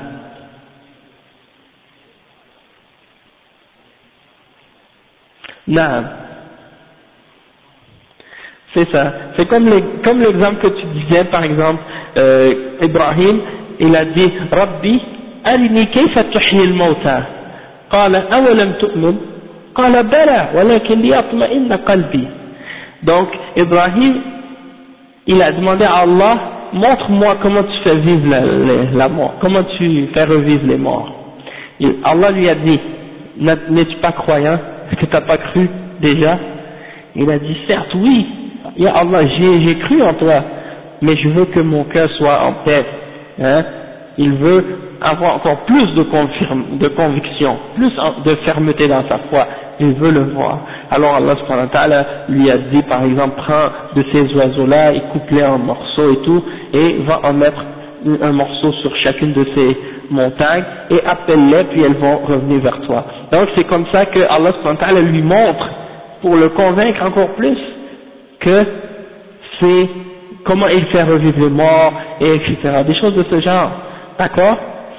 C'est ça. C'est comme l'exemple que tu disais, par exemple, Ibrahim, il a dit, Rabbi, arini kayfa tuhyi al-mawta. Qala awalam tu'min? Qala bala, walakin liyatma'inna qalbi. Donc, Ibrahim, il a demandé à Allah, montre-moi comment tu fais vivre la mort, comment tu fais revivre les morts. Et Allah lui a dit, n'es-tu pas croyant? Est-ce que tu n'as pas cru déjà? Il a dit, certes, oui. Ya Allah, j'ai cru en toi, mais je veux que mon cœur soit en paix. Hein? Il veut avoir encore plus de conviction, plus de fermeté dans sa foi. Il veut le voir. Alors Allah subhanahu wa ta'ala lui a dit, par exemple, prends de ces oiseaux-là et coupe-les en morceaux et tout, et va en mettre un morceau sur chacune de ces montagnes, et appelle-les, puis elles vont revenir vers toi. Donc c'est comme ça que Allah subhanahu wa ta'ala lui montre, pour le convaincre encore plus, que c'est comment il fait revivre les morts, et etc. Des choses de ce genre. D'accord?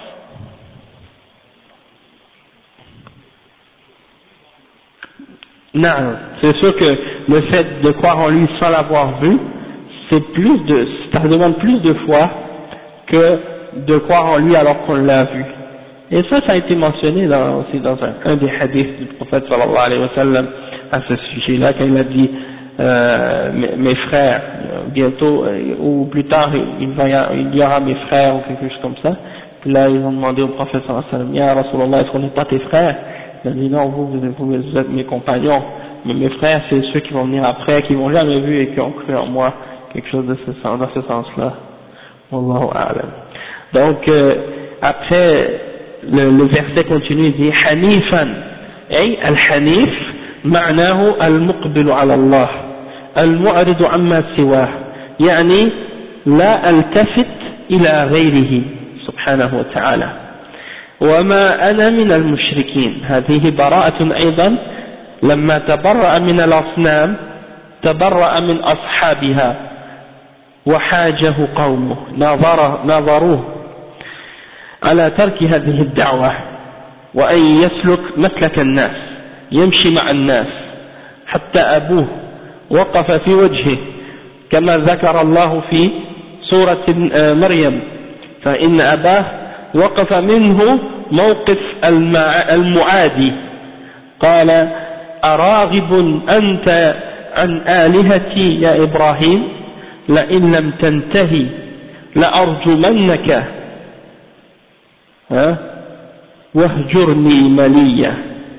Non, c'est sûr que le fait de croire en lui sans l'avoir vu, ça demande plus de foi que de croire en lui alors qu'on l'a vu. Et ça a été mentionné aussi dans un des hadiths du prophète sallallahu alayhi wa sallam à ce sujet-là, quand il a dit mes frères, bientôt ou plus tard il y aura mes frères ou quelque chose comme ça. Puis là ils ont demandé au prophète sallallahu alayhi wa sallam, ya Rasulallah, est-ce qu'on n'est pas tes frères? Il a dit non, vous êtes mes compagnons, mais mes frères c'est ceux qui vont venir après, qui m'ont jamais vu et qui ont cru en moi, quelque chose dans ce sens-là. Wallahu a'lam. Donc après le verset continue, il dit Hanifan, ay al-Hanif معناه المقبل على الله المعرض عما سواه يعني لا التفت إلى غيره سبحانه وتعالى وما أنا من المشركين. هذه براءة أيضا، لما تبرأ من الأصنام تبرأ من أصحابها وحاجه قومه، ناظروه على ترك هذه الدعوة وأن يسلك مسلك الناس، يمشي مع الناس، حتى أبوه وقف في وجهه كما ذكر الله في سورة مريم، فإن أباه وقف منه موقف المعادي، قال أراغب أنت عن آلهتي يا إبراهيم لئن لم تنتهي لأرجمنك واهجرني مليا.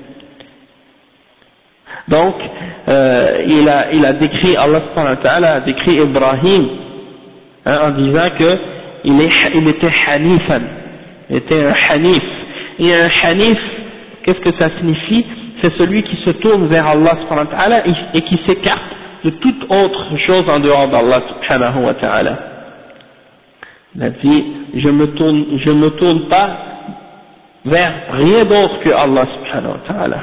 Donc il a décrit, Allah subhanahu wa ta'ala a décrit Ibrahim en disant que il était hanifan, il était un hanif. Et un hanif, qu'est-ce que ça signifie? C'est celui qui se tourne vers Allah subhanahu wa ta'ala et qui s'écarte de toute autre chose en dehors d'Allah subhanahu wa ta'ala. Il a dit, je me tourne pas vers rien d'autre que Allah subhanahu wa ta'ala.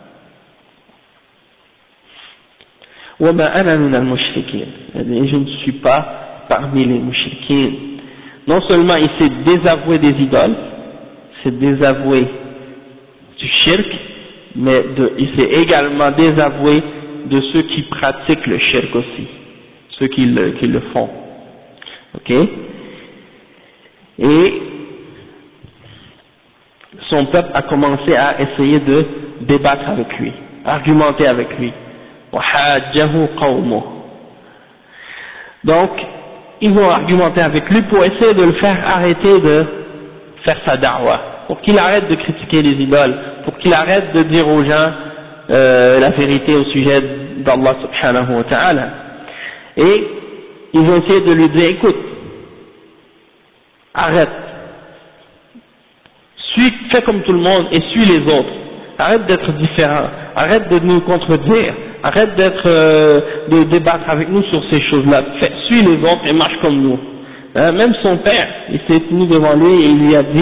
وَمَا أَنَا مِنَ الْمُشْرِكِينَ. Je ne suis pas parmi les mushrikines. Non seulement il s'est désavoué des idoles, s'est désavoué du shirk, mais il s'est également désavoué de ceux qui pratiquent le shirk aussi, ceux qui le font. Ok? Et son peuple a commencé à essayer de débattre avec lui, argumenter avec lui. Donc, ils vont argumenter avec lui pour essayer de le faire arrêter de faire sa da'wah, pour qu'il arrête de critiquer les idoles, pour qu'il arrête de dire aux gens la vérité au sujet d'Allah subhanahu wa ta'ala. Et ils vont essayer de lui dire, écoute, arrête, fais comme tout le monde et suis les autres, arrête d'être différent, arrête de nous contredire, arrête de débattre avec nous sur ces choses-là, suis les autres et marche comme nous. Même son père, il s'est tenu devant lui et il lui a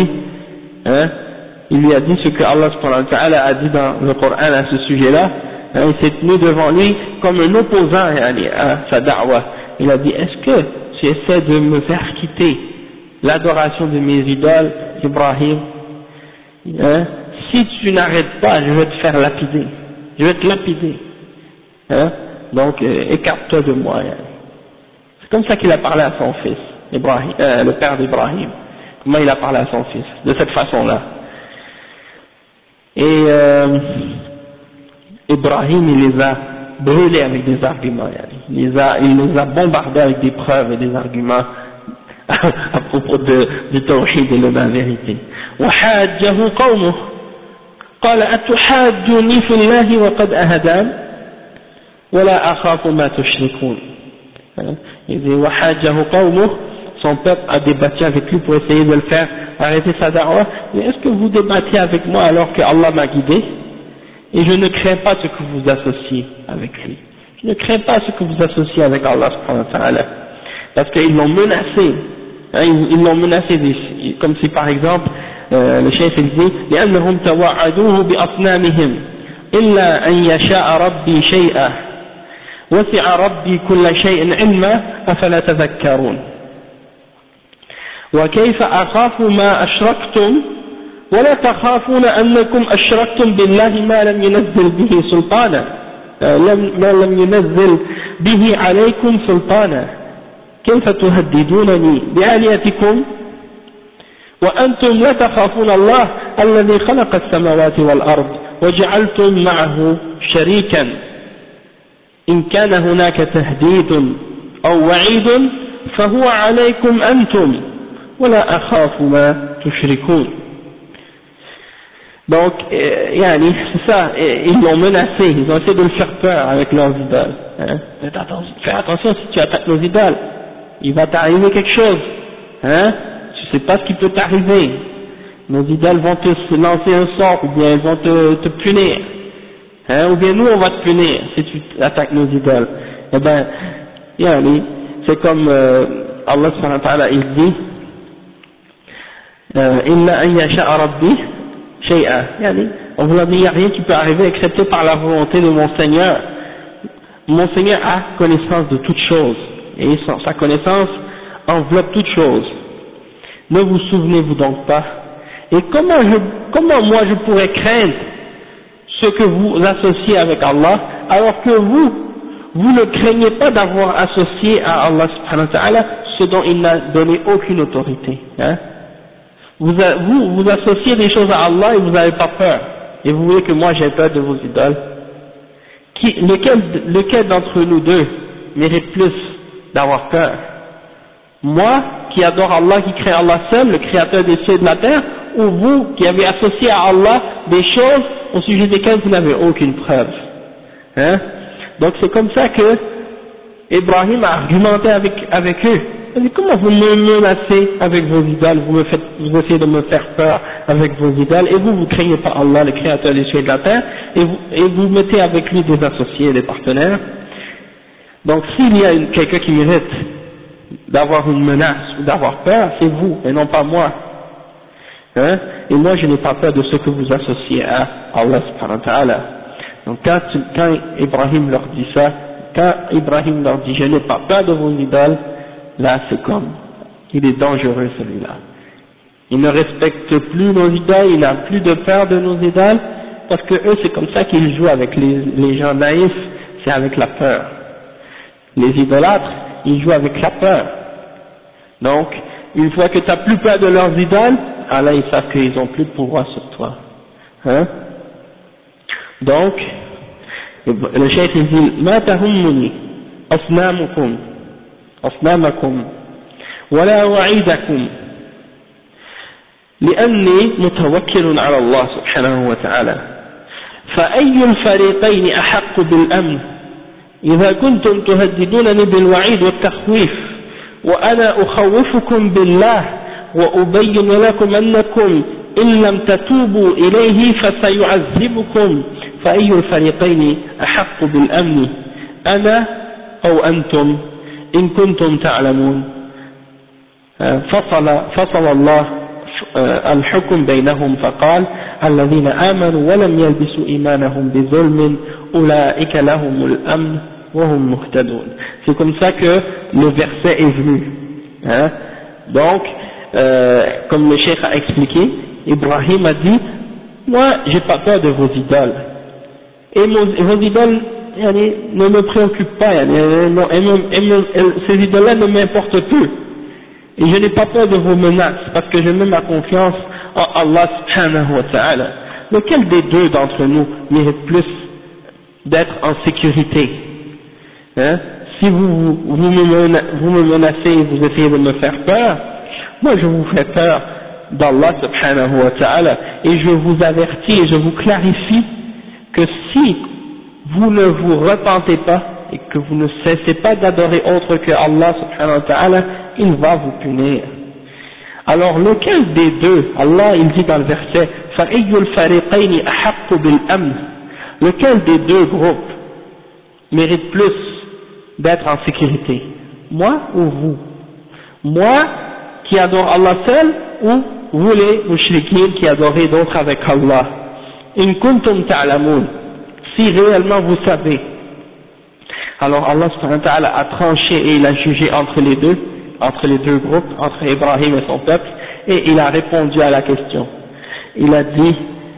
dit ce que Allah subhanahu wa ta'ala a dit dans le Coran à ce sujet-là. Il s'est tenu devant lui comme un opposant à sa da'wah. Il a dit, est-ce que tu essaies de me faire quitter l'adoration de mes idoles, Ibrahim? Si tu n'arrêtes pas, je vais te faire lapider, je vais te lapider. Donc écarte-toi de moi. C'est comme ça qu'il a parlé à son fils, Ibrahim, le père d'Ibrahim. Comment il a parlé à son fils, de cette façon-là. Et Ibrahim, il les a brûlés avec des arguments. Il les a bombardés avec des preuves et des arguments à propos du tawhid et de la vérité. وحاجه قومه قال أتحاجوني في الله وقد أهدان ولا أخاف ما تشركون. Il dit وحاجه قومه, son peuple a débattu avec lui pour essayer de le faire arrêter sa da'wah. Mais est-ce que vous débattez avec moi alors que Allah m'a guidé? Et je ne crains pas ce que vous associez avec lui. Je ne crains pas ce que vous associez avec Allah subhanahu wa ta'ala. Parce qu'ils l'ont menacé. Ils l'ont menacé, comme si par exemple le chef il dit لأنهم توعدوه بأصنامهم إلا أن يشاء ربي شيئا وسع ربي كل شيء علما أفلا تذكرون وكيف أخاف ما أشركتم ولا تخافون أنكم أشركتم بالله ما لم ينزل به سلطانا ما لم ينزل به عليكم سلطانا كيف تهددونني بآلهتكم وأنتم لا تخافون الله الذي خلق السماوات والأرض وجعلتم معه شريكا إن كان هناك تهديد أو وعيد فهو عليكم أنتم ولا أخاف ما تشركون. Donc, c'est ça, ils l'ont menacé, ils ont essayé de le faire peur avec leurs idoles. Fais attention, si tu attaques nos idoles, il va t'arriver quelque chose. Tu sais pas ce qui peut t'arriver. Nos idoles vont te lancer un sort, ou bien elles vont te punir. Ou bien nous on va te punir si tu attaques nos idoles. Eh ben, c'est comme Allah subhanahu wa ta'ala il dit Illa an yasha'a rabbi shay'a, on vous l'a dit, il n'y a rien qui peut arriver excepté par la volonté de mon Seigneur. Mon Seigneur a connaissance de toutes choses et sa connaissance enveloppe toutes choses. Ne vous souvenez-vous donc pas? Et comment moi je pourrais craindre ce que vous associez avec Allah alors que vous ne craignez pas d'avoir associé à Allah subhanahu wa ta'ala ce dont il n'a donné aucune autorité, hein? Vous associez des choses à Allah et vous n'avez pas peur. Et vous voyez que moi j'ai peur de vos idoles. Lequel d'entre nous deux mérite plus d'avoir peur? Moi qui adore Allah, qui crée Allah seul, le créateur des cieux et de la terre, ou vous qui avez associé à Allah des choses au sujet desquelles vous n'avez aucune preuve, hein? Donc c'est comme ça que Ibrahim a argumenté avec eux. Il dit, comment vous me menacez avec vos idoles, vous essayez de me faire peur avec vos idoles, et vous craignez pas Allah, le créateur des cieux et de la terre, et vous mettez avec lui des associés, des partenaires. Donc s'il y a quelqu'un qui mérite d'avoir une menace ou d'avoir peur, c'est vous, et non pas moi. Hein? Et moi je n'ai pas peur de ce que vous associez à Allah subhanahu wa ta'ala. Donc quand Ibrahim leur dit ça, quand Ibrahim leur dit je n'ai pas peur de vos idoles, là c'est comme, il est dangereux celui-là. Il ne respecte plus nos idoles, il n'a plus de peur de nos idoles, parce que eux c'est comme ça qu'ils jouent avec les gens naïfs, c'est avec la peur. Les idolâtres, ils jouent avec la peur. Donc, une fois que tu n'as plus peur de leurs idoles, ah là ils savent qu'ils n'ont plus de pouvoir sur toi. Hein? Donc, le cheikh il dit, ma tahummuni أصنامكم ولا وعيدكم لأني متوكل على الله سبحانه وتعالى فأي الفريقين أحق بالأمن إذا كنتم تهددونني بالوعيد والتخويف وأنا أخوفكم بالله وأبين لكم أنكم إن لم تتوبوا إليه فسيعذبكم فأي الفريقين أحق بالأمن أنا أو أنتم إن كنتم تعلمون. فصل الله الحكم بينهم فقال الذين آمنوا ولم يلبسوا إيمانهم بظلم أولئك لهم الأمن وهم مهتدون. C'est comme ça que le verset est venu. Hein? Donc, comme le cheikh a expliqué, Ibrahim a dit, moi j'ai pas peur de vos idoles. Et vos idoles ne me préoccupent pas, ces idoles-là ne m'importent plus. Et je n'ai pas peur de vos menaces, parce que je mets ma confiance en Allah subhanahu wa ta'ala. Lequel des deux d'entre nous mérite plus d'être en sécurité? Hein? Si vous me menacez et vous essayez de me faire peur, moi je vous fais peur d'Allah subhanahu wa ta'ala, et je vous avertis et je vous clarifie que si vous ne vous repentez pas et que vous ne cessez pas d'adorer autre que Allah subhanahu wa ta'ala, il va vous punir. Alors lequel des deux, Allah il dit dans le verset فَأَيُّ الْفَرِيقَيْنِ أَحَقُّ بِالْأَمْنِ, lequel des deux groupes mérite plus d'être en sécurité, moi ou vous? Moi qui adore Allah seul, ou vous les mushrikines qui adorez d'autres avec Allah? In kuntum ta'lamun, si réellement vous savez. Alors Allah subhanahu wa ta'ala a tranché et il a jugé entre les deux groupes, entre Ibrahim et son peuple, et il a répondu à la question. Il a dit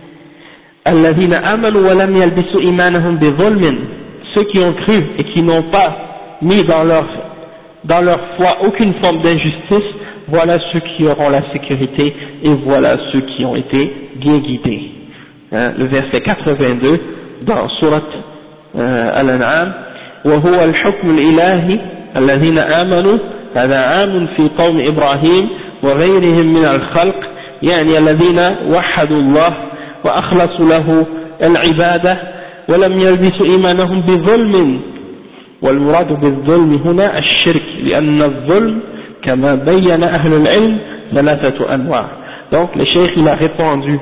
الذين آمنوا ولم يلبسوا إيمانهم بظلم, ceux qui ont cru et qui n'ont pas mis dans leur foi aucune forme d'injustice, voilà ceux qui auront la sécurité et voilà ceux qui ont été bien guidés. Hein, le verset 82 dans Surat Al-An'am, وهو الحكم الإلهي الذين آمنوا, هذا عام في قوم إبراهيم وغيرهم من الخلق, يعني الذين وحدوا الله وأخلصوا له العبادة ولم يلبسوا إيمانهم بظلم, والمراد بالظلم هنا الشرك, لأن الظلم كما بين أهل العلم ثلاثة أنواع. Donc le cheikh il a répondu,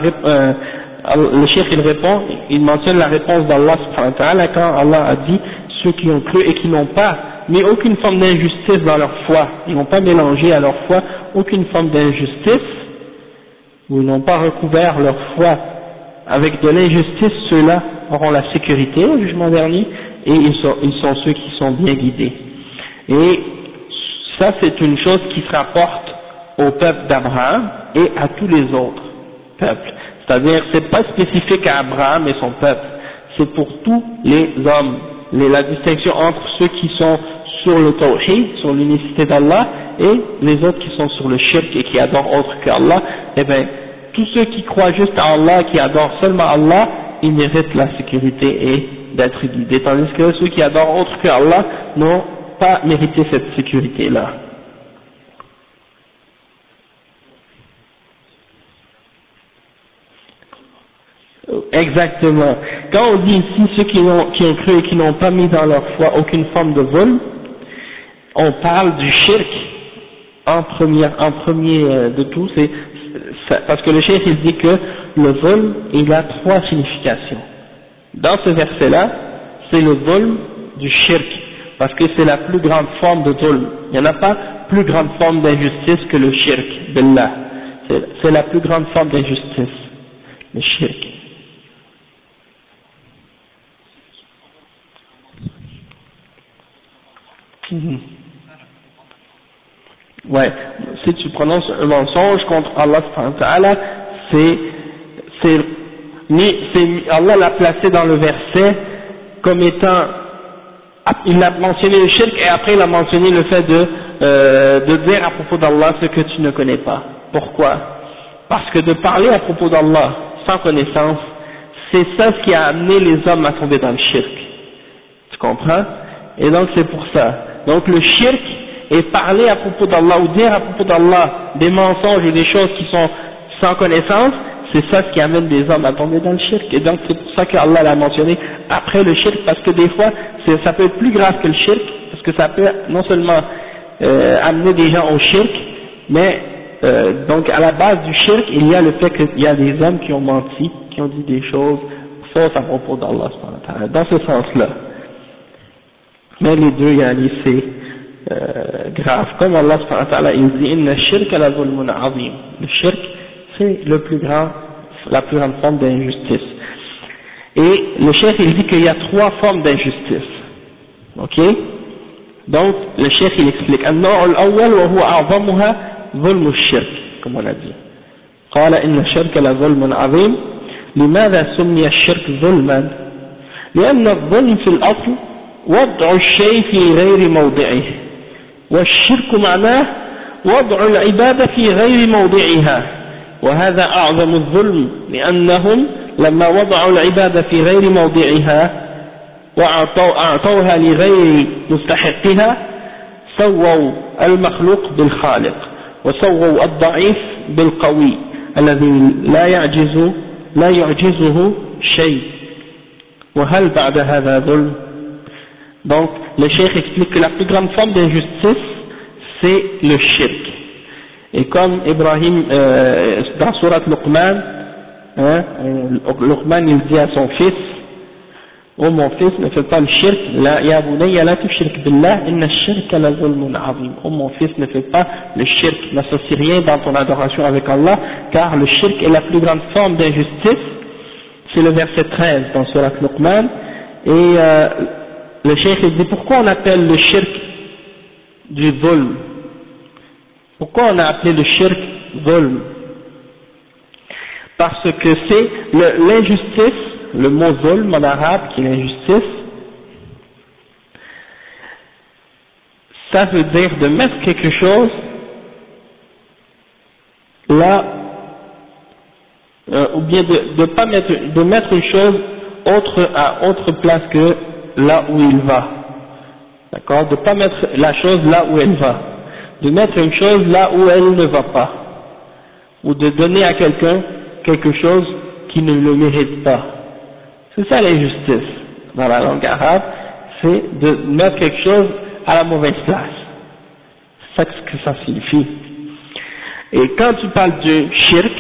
le cheikh il répond, il mentionne la réponse d'Allah subhanahu wa ta'ala quand Allah a dit ceux qui ont cru et qui n'ont pas mis aucune forme d'injustice dans leur foi, ils n'ont pas mélangé à leur foi aucune forme d'injustice, ou ils n'ont pas recouvert leur foi avec de l'injustice, ceux-là auront la sécurité au jugement dernier, et ils sont ceux qui sont bien guidés. Et ça, c'est une chose qui se rapporte au peuple d'Abraham et à tous les autres peuples. C'est-à-dire, c'est pas spécifique à Abraham et son peuple, c'est pour tous les hommes. La distinction entre ceux qui sont sur le tawhid, sur l'unicité d'Allah, et les autres qui sont sur le shirk et qui adorent autre qu'Allah, eh bien, tous ceux qui croient juste à Allah, qui adorent seulement Allah, ils méritent la sécurité et d'être guidés, tandis que ceux qui adorent autre qu'Allah n'ont pas mérité cette sécurité-là. Exactement. Quand on dit ici ceux qui ont cru et qui n'ont pas mis dans leur foi aucune forme de vol, on parle du shirk en premier de tout, parce que le shirk il dit que le vol il a trois significations. Dans ce verset-là, c'est le vol du shirk, parce que c'est la plus grande forme de zulm. Il n'y en a pas plus grande forme d'injustice que le shirk billah. C'est la plus grande forme d'injustice, le shirk. Ouais, si tu prononces un mensonge contre Allah subhanahu wa ta'ala, Allah l'a placé dans le verset comme étant, il a mentionné le shirk et après il a mentionné le fait de dire à propos d'Allah ce que tu ne connais pas. Pourquoi? Parce que de parler à propos d'Allah sans connaissance, c'est ça ce qui a amené les hommes à tomber dans le shirk. Tu comprends? Et donc c'est pour ça. Donc le shirk est parler à propos d'Allah ou dire à propos d'Allah des mensonges ou des choses qui sont sans connaissance, c'est ça ce qui amène les hommes à tomber dans le shirk. Et donc c'est pour ça qu'Allah l'a mentionné après le shirk, parce que des fois ça peut être plus grave que le shirk, parce que ça peut non seulement amener des gens au shirk, mais donc à la base du shirk il y a le fait qu'il y a des hommes qui ont menti, qui ont dit des choses fausses à propos d'Allah, dans ce sens-là. Mais les deux, c'est grave. Comme Allah subhanahu wa ta'ala, il dit inna shirka la zulmun azim. Le shirk, c'est la plus grande forme d'injustice. Et le cheikh, il dit qu'il y a trois formes d'injustice. Ok? Donc, le cheikh, il explique النوع الأول وهو أعظمها ظلم الشرك, comme on a dit. قال إن الشرك لظلم عظيم. لماذا سمي الشرك ظلما؟ لأن الظلم في الأصل وضع الشيء في غير موضعه، والشرك معناه وضع العبادة في غير موضعها، وهذا أعظم الظلم، لأنهم لما وضعوا العبادة في غير موضعها وأعطوها لغير مستحقها سووا المخلوق بالخالق، وسووا الضعيف بالقوي الذي لا يعجزه شيء، وهل بعد هذا ظلم؟ Donc, le cheikh explique que la plus grande forme d'injustice, c'est le shirk. Et comme Ibrahim, dans Surat Luqman, Luqman il dit à son fils, oh mon fils, ne fais pas le shirk, ya bunayya la tushrik billah, inna shirka la zulmun azim. Oh mon fils, ne fais pas le shirk, n'associe rien dans ton adoration avec Allah, car le shirk est la plus grande forme d'injustice. C'est le verset 13 dans Surat Luqman, et le cheikh il dit pourquoi on appelle le shirk du zulm? Pourquoi on a appelé le shirk zulm? Parce que c'est l'injustice, le mot zulm en arabe qui est l'injustice, ça veut dire de mettre quelque chose là, ou bien de mettre une chose à autre place que là où il va, d'accord, de ne pas mettre la chose là où elle va, de mettre une chose là où elle ne va pas, ou de donner à quelqu'un quelque chose qui ne le mérite pas. C'est ça l'injustice dans la langue arabe, c'est de mettre quelque chose à la mauvaise place. C'est ça que ça signifie. Et quand tu parles du shirk,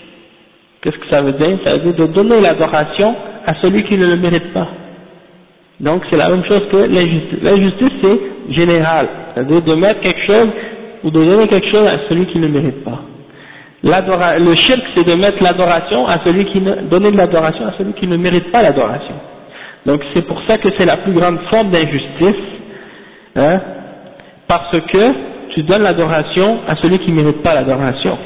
qu'est-ce que ça veut dire? Ça veut dire de donner l'adoration à celui qui ne le mérite pas. Donc c'est la même chose que l'injustice. L'injustice c'est général, c'est-à-dire de mettre quelque chose ou de donner quelque chose à celui qui ne mérite pas. Le shirk c'est de mettre l'adoration à celui qui donner de l'adoration à celui qui ne mérite pas l'adoration. Donc c'est pour ça que c'est la plus grande forme d'injustice, hein, parce que tu donnes l'adoration à celui qui ne mérite pas l'adoration.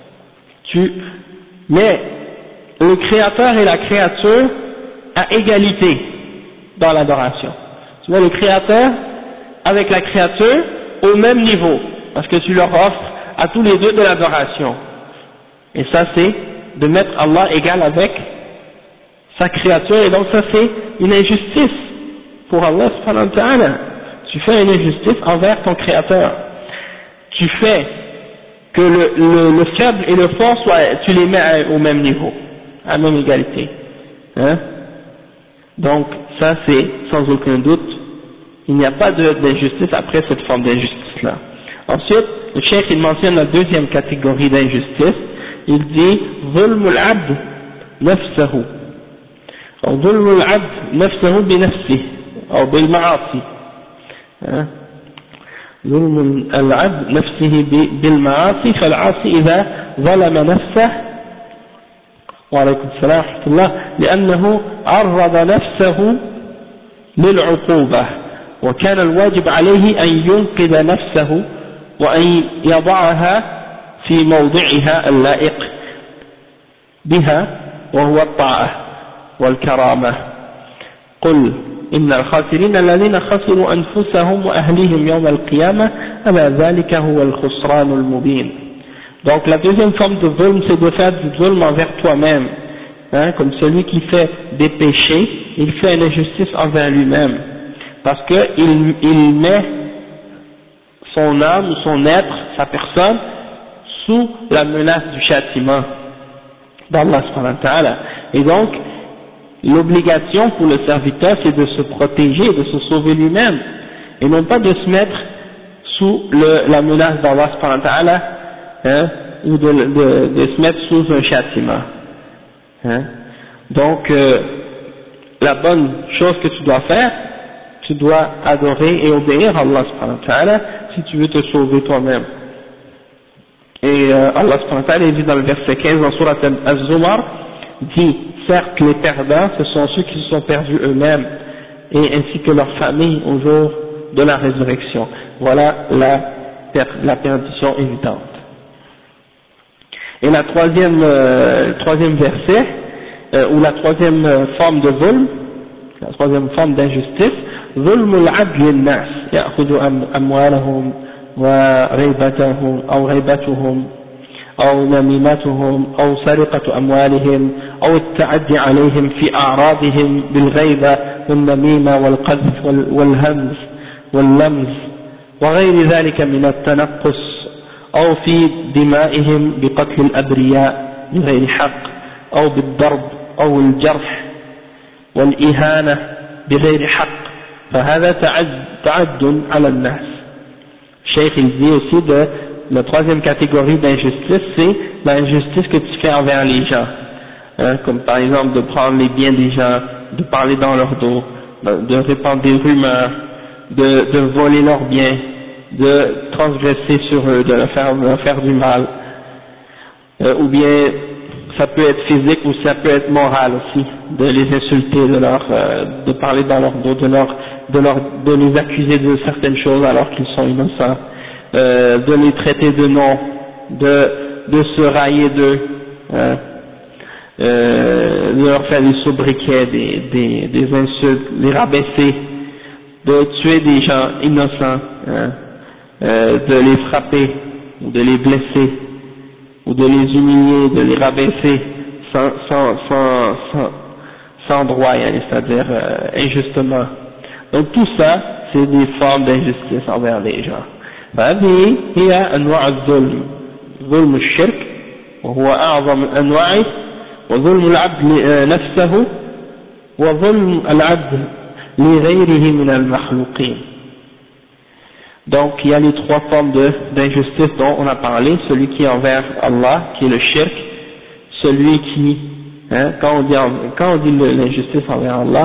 Mais le créateur et la créature à égalité dans l'adoration. Tu vois le créateur avec la créature au même niveau, parce que tu leur offres à tous les deux de l'adoration. Et ça c'est de mettre Allah égal avec sa créature, et donc ça c'est une injustice pour Allah subhanahu wa ta'ala. Tu fais une injustice envers ton créateur. Tu fais que le faible et le fort tu les mets au même niveau, à la même égalité. Hein? Donc ça c'est sans aucun doute, il n'y a pas d'injustice après cette forme d'injustice là. Ensuite, le cheikh il mentionne la deuxième catégorie d'injustice, il dit ظلم العبد نفسه أو ظلم العبد نفسه بنفسه أو بالمعاصي. ظلم العبد نفسه بالمعاصي، فالعاصي إذا ظلم نفسه وعليكم السلام ورحمة الله لأنه عرض نفسه للعقوبة، وكان الواجب عليه أن ينقذ نفسه وأن يضعها في موضعها اللائق بها وهو الطاعة والكرامة. قل إن الخاسرين الذين خسروا أنفسهم وأهليهم يوم القيامة ألا ذلك هو الخسران المبين. Donc la deuxième forme de zulm, c'est de faire du zulm envers toi-même, hein, comme celui qui fait des péchés, il fait une injustice envers lui-même, parce qu'il met son âme ou son être, sa personne, sous la menace du châtiment d'Allah subhanahu wa ta'ala. Et donc, l'obligation pour le serviteur, c'est de se protéger, de se sauver lui-même, et non pas de se mettre sous la menace d'Allah subhanahu wa ta'ala, hein, ou de se mettre sous un châtiment. Hein. Donc, la bonne chose que tu dois faire, tu dois adorer et obéir à Allah subhanahu wa ta'ala si tu veux te sauver toi-même. Et Allah subhanahu wa ta'ala dit dans le verset 15 dans Surat Az-Zumar, dit, certes les perdants ce sont ceux qui se sont perdus eux-mêmes et ainsi que leurs familles au jour de la résurrection. Voilà la perdition évidente. Et la troisième verset, ou la troisième forme de zulm, la troisième forme d'injustice, ظلم العبد للناس يأخذ أموالهم وغيبتهم أو نميمتهم أو سرقة أموالهم أو التعدي عليهم في أعراضهم بالغيبة والنميمة والقذف والهمز واللمز وغير ذلك من التنقص أو في دمائهم بقتل الأبرياء بغير حق أو بالضرب أو الجرح والإهانة بغير حق فهذا تعد على الناس. Cheikh il dit aussi de la troisième catégorie d'injustice, c'est l'injustice que tu fais envers les gens, hein, comme par exemple de prendre les biens des gens, de parler dans leur dos, de répandre des rumeurs, de voler leurs biens, de transgresser sur eux, de leur faire du mal, ou bien ça peut être physique ou ça peut être moral aussi, de les insulter, de parler dans leur dos, de les accuser de certaines choses alors qu'ils sont innocents, de les traiter de noms, de se railler d'eux, de leur faire des sobriquets, des insultes, les rabaisser, de tuer des gens innocents, de les frapper ou de les blesser ou de les humilier, de les rabaisser sans droit, c'est-à-dire injustement. Donc tout ça, c'est des formes d'injustice envers les gens. فهذه هي أنواع الظلم، ظلم الشرك وهو أعظم أنواعه، وظلم العبد نفسه، وظلم العبد لغيره من المخلوقين. Donc il y a les trois formes d'injustice dont on a parlé, celui qui est envers Allah, qui est le shirk, celui qui, hein, quand on dit l'injustice envers Allah,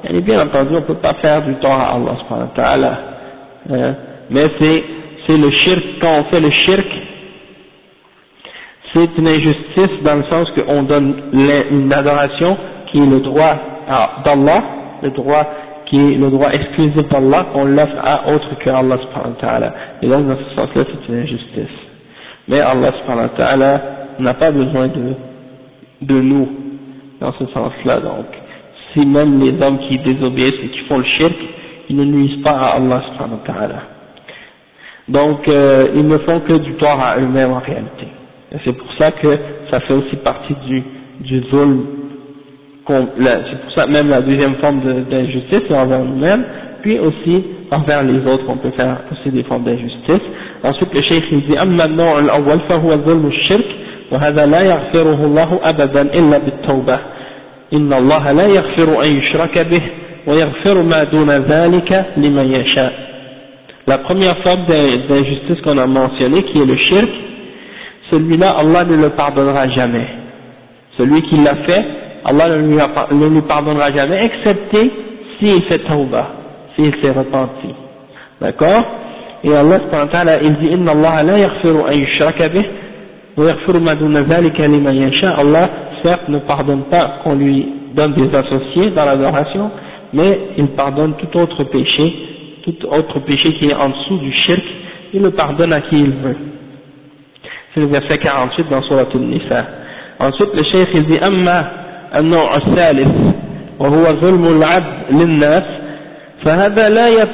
Et bien entendu, on ne peut pas faire du tort à Allah subhanahu wa ta'ala. Mais c'est le shirk, quand on fait le shirk, c'est une injustice dans le sens qu'on donne une adoration qui est le droit d'Allah, le droit qui est le droit exclusif d'Allah, on l'offre à autre que Allah subhanahu wa ta'ala. Et donc dans ce sens-là, c'est une injustice. Mais Allah subhanahu wa ta'ala n'a pas besoin de nous dans ce sens-là. Donc, si même les hommes qui désobéissent et qui font le shirk, ils ne nuisent pas à Allah subhanahu wa ta'ala. Donc, ils ne font que du tort à eux-mêmes en réalité. Et c'est pour ça que ça fait aussi partie du zulm. C'est pour ça que même la deuxième forme d'injustice, c'est envers nous-mêmes, puis aussi envers les autres, on peut faire aussi des formes d'injustice. Ensuite, le cheikh il dit أما النوع الأول فهو ظلم الشرك وهذا لا يغفره الله أبدا إلا بالتوبة إن الله لا يغفر أن يشرك به ويغفر ما دون ذلك لمن يشاء. La première forme d'injustice qu'on a mentionnée, qui est le shirk, celui-là, Allah ne le pardonnera jamais. Celui qui l'a fait, Allah ne lui pardonnera jamais, excepté s'il fait tawbah, s'il s'est repenti. D'accord? Et Allah subhanahu wa ta'ala, il dit inna Allah la yaghfiru an yushraka bih wa yaghfiru ma duna dhalika liman yasha. Allah certes ne pardonne pas qu'on lui donne des associés dans l'adoration, mais il pardonne tout autre péché qui est en dessous du shirk, il le pardonne à qui il veut. C'est le verset 48 dans Surat An-Nisa. Ensuite le cheikh il dit amma النوع الثالث وهو ظلم العبد للناس فهذا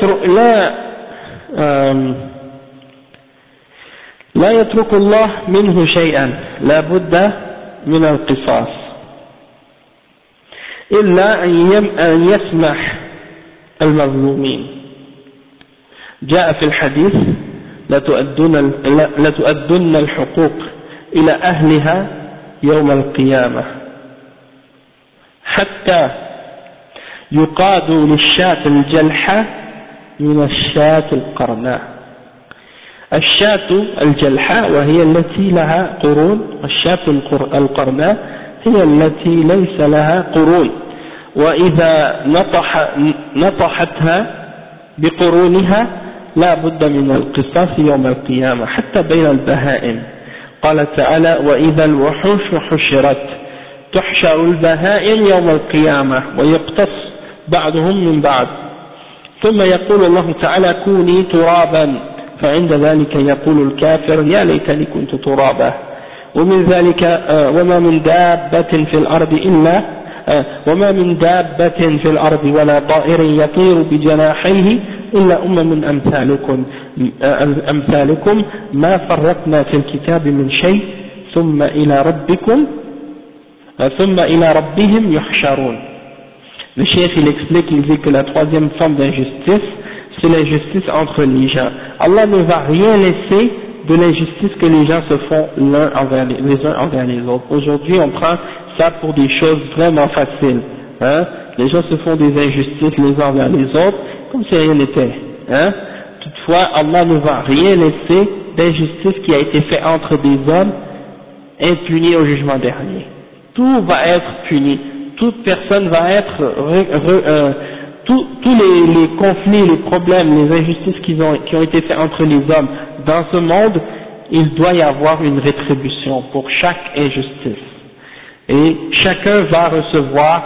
لا يترك الله منه شيئا لا بد من القصاص إلا أن يسمح المظلومين. جاء في الحديث لتؤدن الحقوق إلى أهلها يوم القيامة حتى يقاد للشاة الجلحة من الشاة القرناء. الشاة الجلحة وهي التي لها قرون، الشاة القرناء هي التي ليس لها قرون، وإذا نطحتها بقرونها لا بد من القصاص يوم القيامة حتى بين البهائم. قال تعالى وإذا الوحوش حشرت تحشر البهائم يوم القيامة ويقتص بعضهم من بعض ثم يقول الله تعالى كوني ترابا فعند ذلك يقول الكافر يا ليتني كنت ترابا. ومن ذلك وما من دابة في الأرض ولا طائر يطير بجناحيه إلا أمم أمثالكم ما فرطنا في الكتاب من شيء ثم إلى ربهم يحشرون. Le cheikh il explique, il dit que la troisième forme d'injustice, c'est l'injustice entre les gens. Allah ne va rien laisser de l'injustice que les gens se font les uns envers les autres. Aujourd'hui on prend ça pour des choses vraiment faciles. Les gens se font des injustices les uns envers les autres comme si rien n'était. Toutefois Allah ne va rien laisser d'injustice qui a été faite entre des hommes impunis au jugement dernier. Tout va être puni, toute personne va être, tous les conflits, les problèmes, les injustices qui ont été faites entre les hommes dans ce monde, il doit y avoir une rétribution pour chaque injustice. Et chacun va recevoir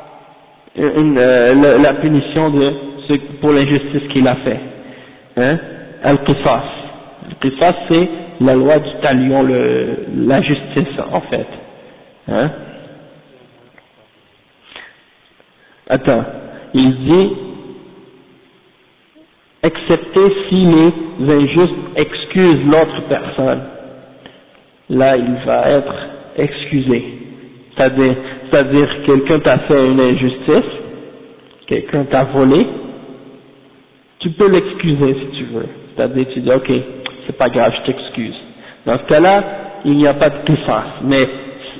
la punition pour l'injustice qu'il a fait. Al-Qisas. Al-Qisas c'est la loi du talion, la justice en fait. Attends, il dit excepté si les injustes excusent l'autre personne, là il va être excusé. C'est-à-dire quelqu'un t'a fait une injustice, quelqu'un t'a volé, tu peux l'excuser si tu veux. C'est-à-dire tu dis ok, c'est pas grave, je t'excuse. Dans ce cas-là, il n'y a pas de qisas. Mais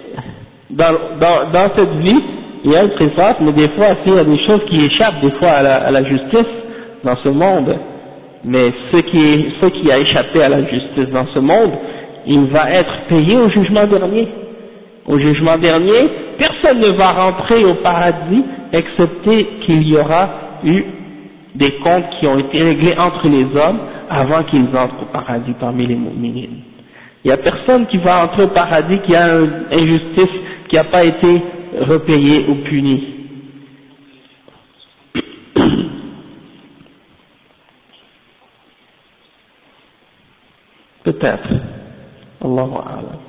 dans cette vie, il y a le qisas, mais des fois il y a des choses qui échappent des fois à la justice dans ce monde. Mais ce qui a échappé à la justice dans ce monde, il va être payé au jugement dernier. Au jugement dernier, personne ne va rentrer au paradis excepté qu'il y aura eu des comptes qui ont été réglés entre les hommes avant qu'ils entrent au paradis parmi les mu'minines. Il n'y a personne qui va entrer au paradis qui a une injustice qui n'a pas été repayée ou punie. Peut-être. Allahu a'lam.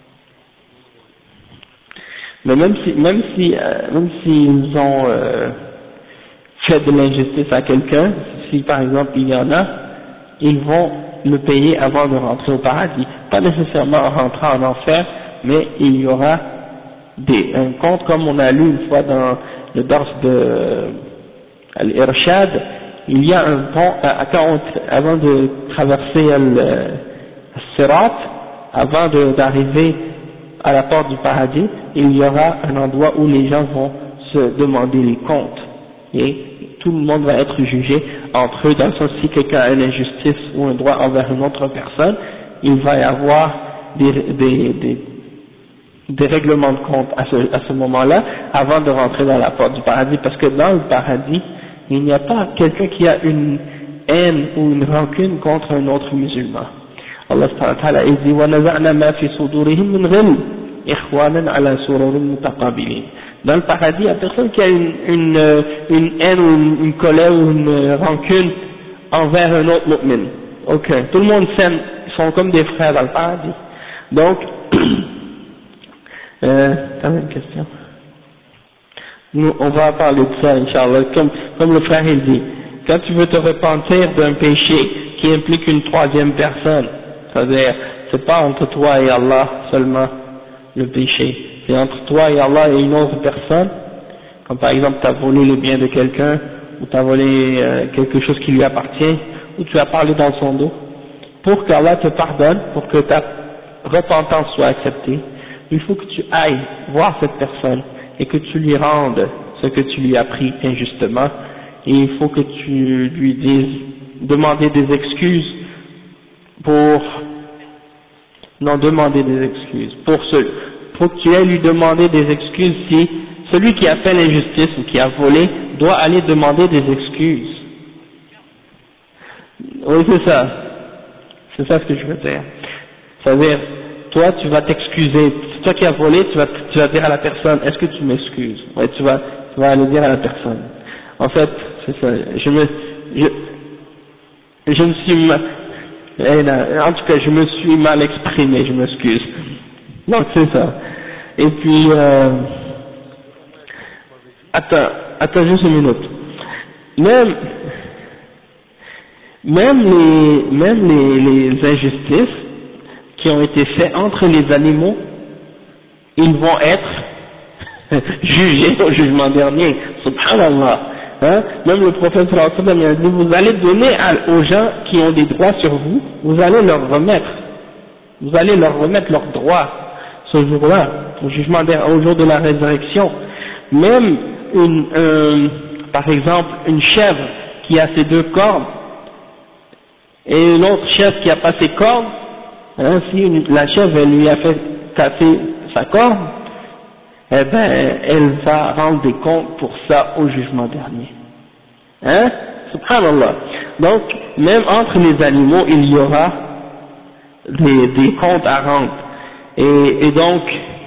Mais même s'ils ont fait de l'injustice à quelqu'un, si par exemple il y en a, ils vont le payer avant de rentrer au paradis. Pas nécessairement en rentrant en enfer, mais il y aura un compte, comme on a lu une fois dans le dars de Al-Irshad, il y a un pont, avant de traverser Al-Sirat, avant d'arriver à la porte du paradis, il y aura un endroit où les gens vont se demander les comptes. Et tout le monde va être jugé entre eux, dans le sens si quelqu'un a une injustice ou un droit envers une autre personne, il va y avoir des règlements de compte à ce moment-là, avant de rentrer dans la porte du paradis, parce que dans le paradis, il n'y a pas quelqu'un qui a une haine ou une rancune contre un autre musulman. Allah subhanahu wa ta'ala dit وَنَزَعْنَا مَا فِي صُدُورِهِمْ مِنْ غِلٍّ إِخْوَانًا عَلَى سُرُرٍ مُتَقَابِلِينَ. Dans le paradis, il n'y a personne qui a une haine ou une colère ou une rancune envers un autre mu'min. Ok, tout le monde s'aime, ils sont comme des frères dans le paradis. Donc, t'as une question? Nous, on va parler de ça, Inch'Allah, comme le frère il dit, quand tu veux te repentir d'un péché qui implique une troisième personne, c'est-à-dire, c'est pas entre toi et Allah seulement le péché, c'est entre toi et Allah et une autre personne, comme par exemple tu as volé le bien de quelqu'un, ou tu as volé quelque chose qui lui appartient, ou tu as parlé dans son dos, pour qu'Allah te pardonne, pour que ta repentance soit acceptée, il faut que tu ailles voir cette personne et que tu lui rendes ce que tu lui as pris injustement, et il faut que tu lui dises, demander des excuses demander des excuses, pour que tu ailles lui demander des excuses si celui qui a fait l'injustice ou qui a volé doit aller demander des excuses. Oui, c'est ça ce que je veux dire. C'est-à-dire, toi tu vas t'excuser, c'est toi qui as volé, tu vas dire à la personne, est-ce que tu m'excuses? Ouais, tu vas aller dire à la personne. En fait, c'est ça, je me suis en tout cas, je me suis mal exprimé, je m'excuse. Donc c'est ça. Et puis, attends juste une minute. Même les injustices qui ont été faites entre les animaux, ils vont être jugés au jugement dernier. Subhanallah. Hein? Même le prophète sallallahu alayhi wa sallam a dit, vous allez donner aux gens qui ont des droits sur vous, vous allez leur remettre leurs droits ce jour-là, au jour de la résurrection. Même par exemple une chèvre qui a ses deux cornes et une autre chèvre qui a pas ses cornes, hein, si la chèvre elle lui a fait casser sa corne, eh ben, elle va rendre des comptes pour ça au jugement dernier. Hein? Subhanallah. Donc, même entre les animaux, il y aura des comptes à rendre. Et donc,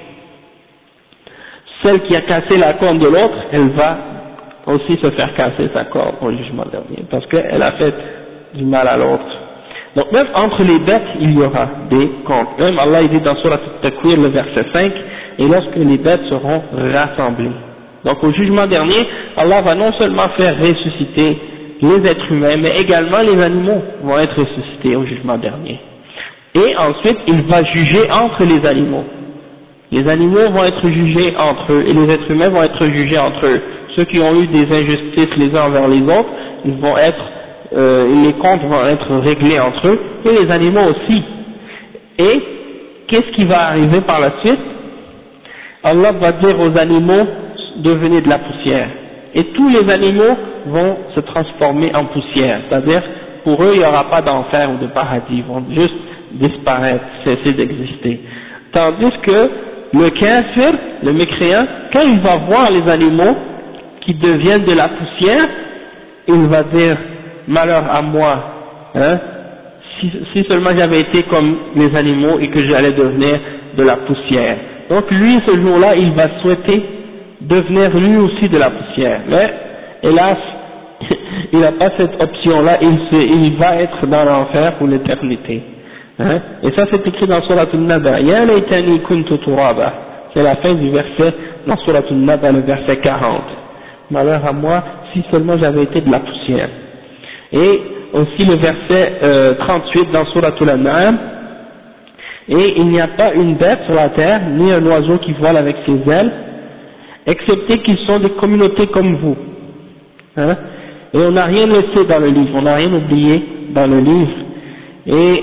celle qui a cassé la corne de l'autre, elle va aussi se faire casser sa corne au jugement dernier, parce qu'elle a fait du mal à l'autre. Donc, même entre les bêtes, il y aura des comptes. Même Allah dit dans Surat At-Takwir, le verset 5, et lorsque les bêtes seront rassemblées. Donc au jugement dernier, Allah va non seulement faire ressusciter les êtres humains, mais également les animaux vont être ressuscités au jugement dernier. Et ensuite, il va juger entre les animaux. Les animaux vont être jugés entre eux, et les êtres humains vont être jugés entre eux. Ceux qui ont eu des injustices les uns envers les autres, les comptes vont être réglés entre eux, et les animaux aussi. Et qu'est-ce qui va arriver par la suite? Allah va dire aux animaux, devenez de la poussière. Et tous les animaux vont se transformer en poussière. C'est-à-dire, pour eux, il n'y aura pas d'enfer ou de paradis. Ils vont juste disparaître, cesser d'exister. Tandis que le kafir, le mécréant, quand il va voir les animaux qui deviennent de la poussière, il va dire malheur à moi, hein, si seulement j'avais été comme les animaux et que j'allais devenir de la poussière. Donc lui, ce jour-là, il va souhaiter devenir lui aussi de la poussière. Mais, hélas, il n'a pas cette option-là, il va être dans l'enfer pour l'éternité. Hein? Et ça, c'est écrit dans Surat An-Naba. Ya laytani kuntu turaba. C'est la fin du verset, dans Surat An-Naba, le verset 40. Malheur à moi, si seulement j'avais été de la poussière. Et aussi le verset 38 dans Surat Al-An'am. Et il n'y a pas une bête sur la terre, ni un oiseau qui vole avec ses ailes, excepté qu'ils sont des communautés comme vous. Hein? Et on n'a rien laissé dans le livre, on n'a rien oublié dans le livre. Et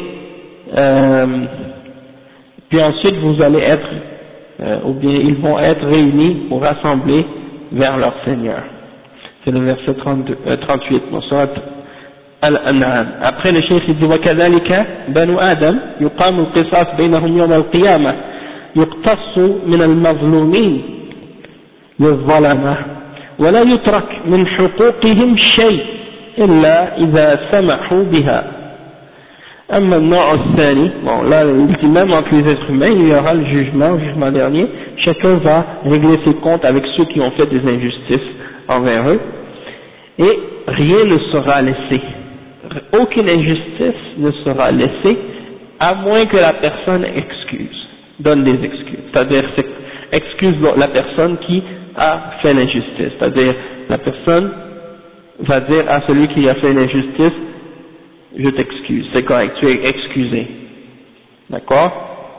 puis ensuite vous allez être, ou bien ils vont être réunis ou rassemblés vers leur Seigneur. C'est le verset 38, dans Surat Al-An'am. Après le cheikh il dit وكذلك بنو آدم يقام القصاص بينهم يوم القيامة يقتص من المظلومين للظلمة ولا يترك من حقوقهم شيء إلا إذا سمحوا بها. أما النوع الثاني, bon là il dit même entre les êtres humains il y aura le jugement dernier, chacun va régler ses comptes avec ceux qui ont fait des injustices envers eux et rien ne sera laissé, aucune injustice ne sera laissée à moins que la personne donne des excuses, c'est-à-dire excuse la personne qui a fait l'injustice, c'est-à-dire la personne va dire à celui qui a fait l'injustice je t'excuse, c'est correct, tu es excusé, d'accord.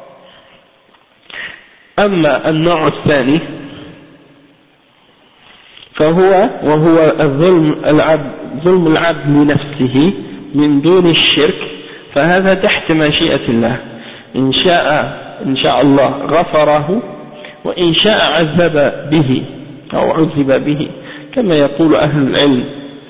أما النوع الثاني وهو ظلم العبد لنفسه من دون الشرك فهذا تحت مشيئة الله إن شاء الله غفره وإن شاء عذب به أو عذب به كما يقول أهل العلم.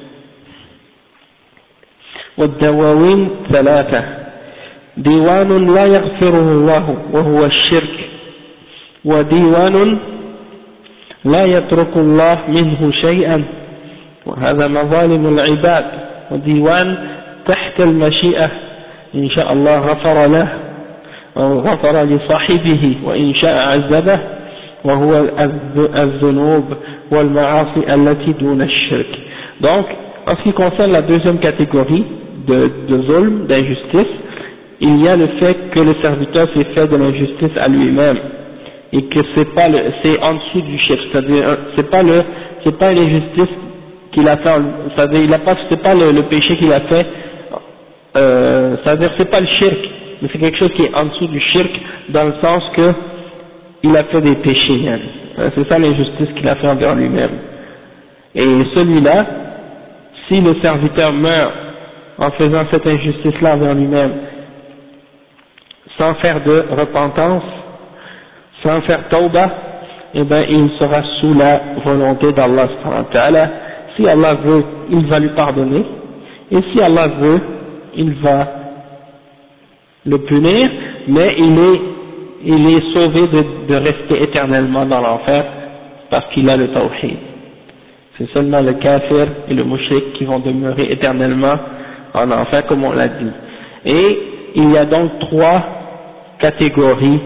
والدواوين ثلاثة ديوان لا يغفره الله وهو الشرك وديوان لا يترك الله منه شيئا وهذا مظالم العباد وديوان تحت المشيئة إن شاء الله غفر له أو غفر لصاحبه وإن شاء عذبه وهو الذنوب والمعاصي التي دون الشرك. Donc en ce qui concerne la deuxième catégorie de zulm, d'injustice, il y a le fait que le serviteur s'est fait de l'injustice à lui-même et que c'est en dessous du shirk, c'est-à-dire c'est pas l'injustice qu'il a fait, c'est-à-dire c'est pas le péché qu'il a fait, c'est-à-dire c'est pas le shirk, mais c'est quelque chose qui est en dessous du shirk dans le sens que il a fait des péchés, hein. C'est ça l'injustice qu'il a fait envers lui-même. Et celui-là, si le serviteur meurt en faisant cette injustice-là envers lui-même, sans faire de repentance, sans faire tawbah, eh ben il sera sous la volonté d'Allah subhanahu wa ta'ala. Si Allah veut, il va lui pardonner, et si Allah veut, il va le punir, mais il est sauvé de rester éternellement dans l'enfer parce qu'il a le tawhid. C'est seulement le kafir et le mushrik qui vont demeurer éternellement en enfer, comme on l'a dit. Et il y a donc trois catégories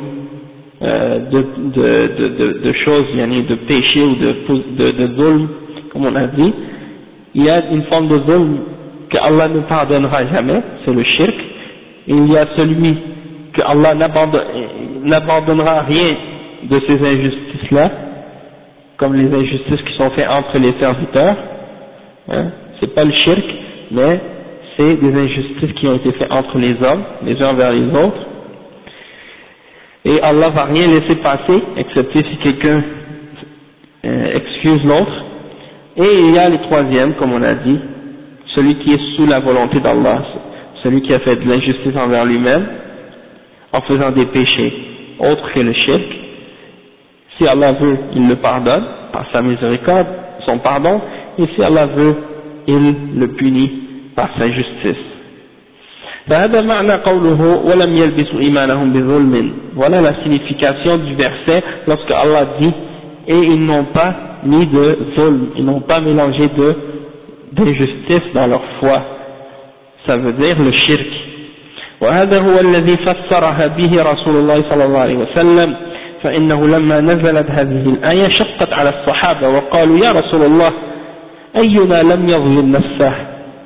de choses, de péché ou de zulm, comme on a dit. Il y a une forme de zulm que Allah ne pardonnera jamais, c'est le shirk. Il y a celui que Allah n'abandonnera rien de ces injustices-là, comme les injustices qui sont faites entre les serviteurs, hein, c'est pas le shirk, mais c'est des injustices qui ont été faites entre les hommes, les uns vers les autres, et Allah va rien laisser passer, excepté si quelqu'un excuse l'autre. Et il y a le troisième, comme on a dit, celui qui est sous la volonté d'Allah, celui qui a fait de l'injustice envers lui-même, en faisant des péchés autres que le shirk. Si Allah veut, il le pardonne par sa miséricorde, son pardon, et si Allah veut, il le punit par sa justice. فهذا معنى قوله ولم يلبسوا إيمانهم بظلم. Voilà la signification du verset lorsque Allah dit et ils n'ont pas mis de zulm, ils n'ont pas mélangé d'injustice dans leur foi. Ça veut dire le shirk. وهذا هو الذي فسرها به رسول الله صلى الله عليه وسلم فإنه لما نزلت هذه الآية شقت على الصحابة وقالوا يا رسول الله أينا لم يظلم نفسه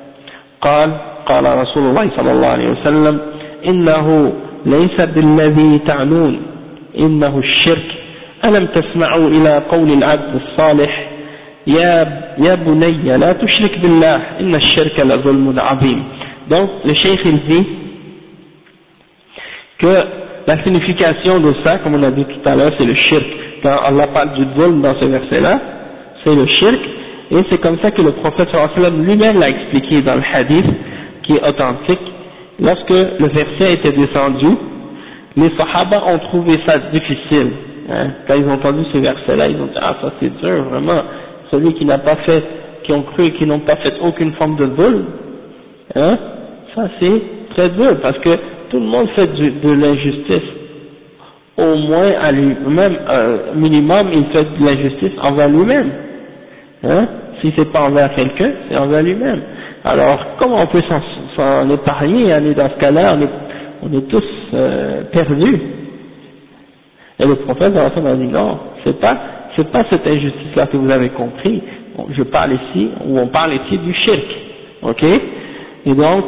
قال رسول الله صلى الله عليه وسلم إنه ليس بالذي تعنون إنه الشرك ألم تسمعوا إلى قول العبد الصالح يا بني لا تشرك بالله إن الشرك لظلم عظيم. Donc le cheikh il dit que la signification de ça, comme on a dit tout à l'heure, c'est le shirk. Quand Allah parle du zulm dans ce verset-là, c'est le shirk, et c'est comme ça que le prophète sallallahu alayhi wa sallam lui-même l'a expliqué dans le hadith qui est authentique. Lorsque le verset était descendu, les sahaba ont trouvé ça difficile. Hein. Quand ils ont entendu ce verset-là, ils ont dit ah ça c'est dur vraiment. Celui qui n'a pas fait, qui ont cru et qui n'ont pas fait aucune forme de zulm, hein, ça c'est très dur parce que tout le monde fait de l'injustice. Au moins à lui-même, minimum, il fait de l'injustice envers lui-même. Hein? Si c'est pas envers quelqu'un, c'est envers lui-même. Alors, comment on peut s'en épargner? Aller dans ce cas-là, on est tous perdus. Et le prophète a dit non, c'est pas cette injustice-là que vous avez compris. Je parle ici, ou on parle ici du shirk. Ok? Et donc,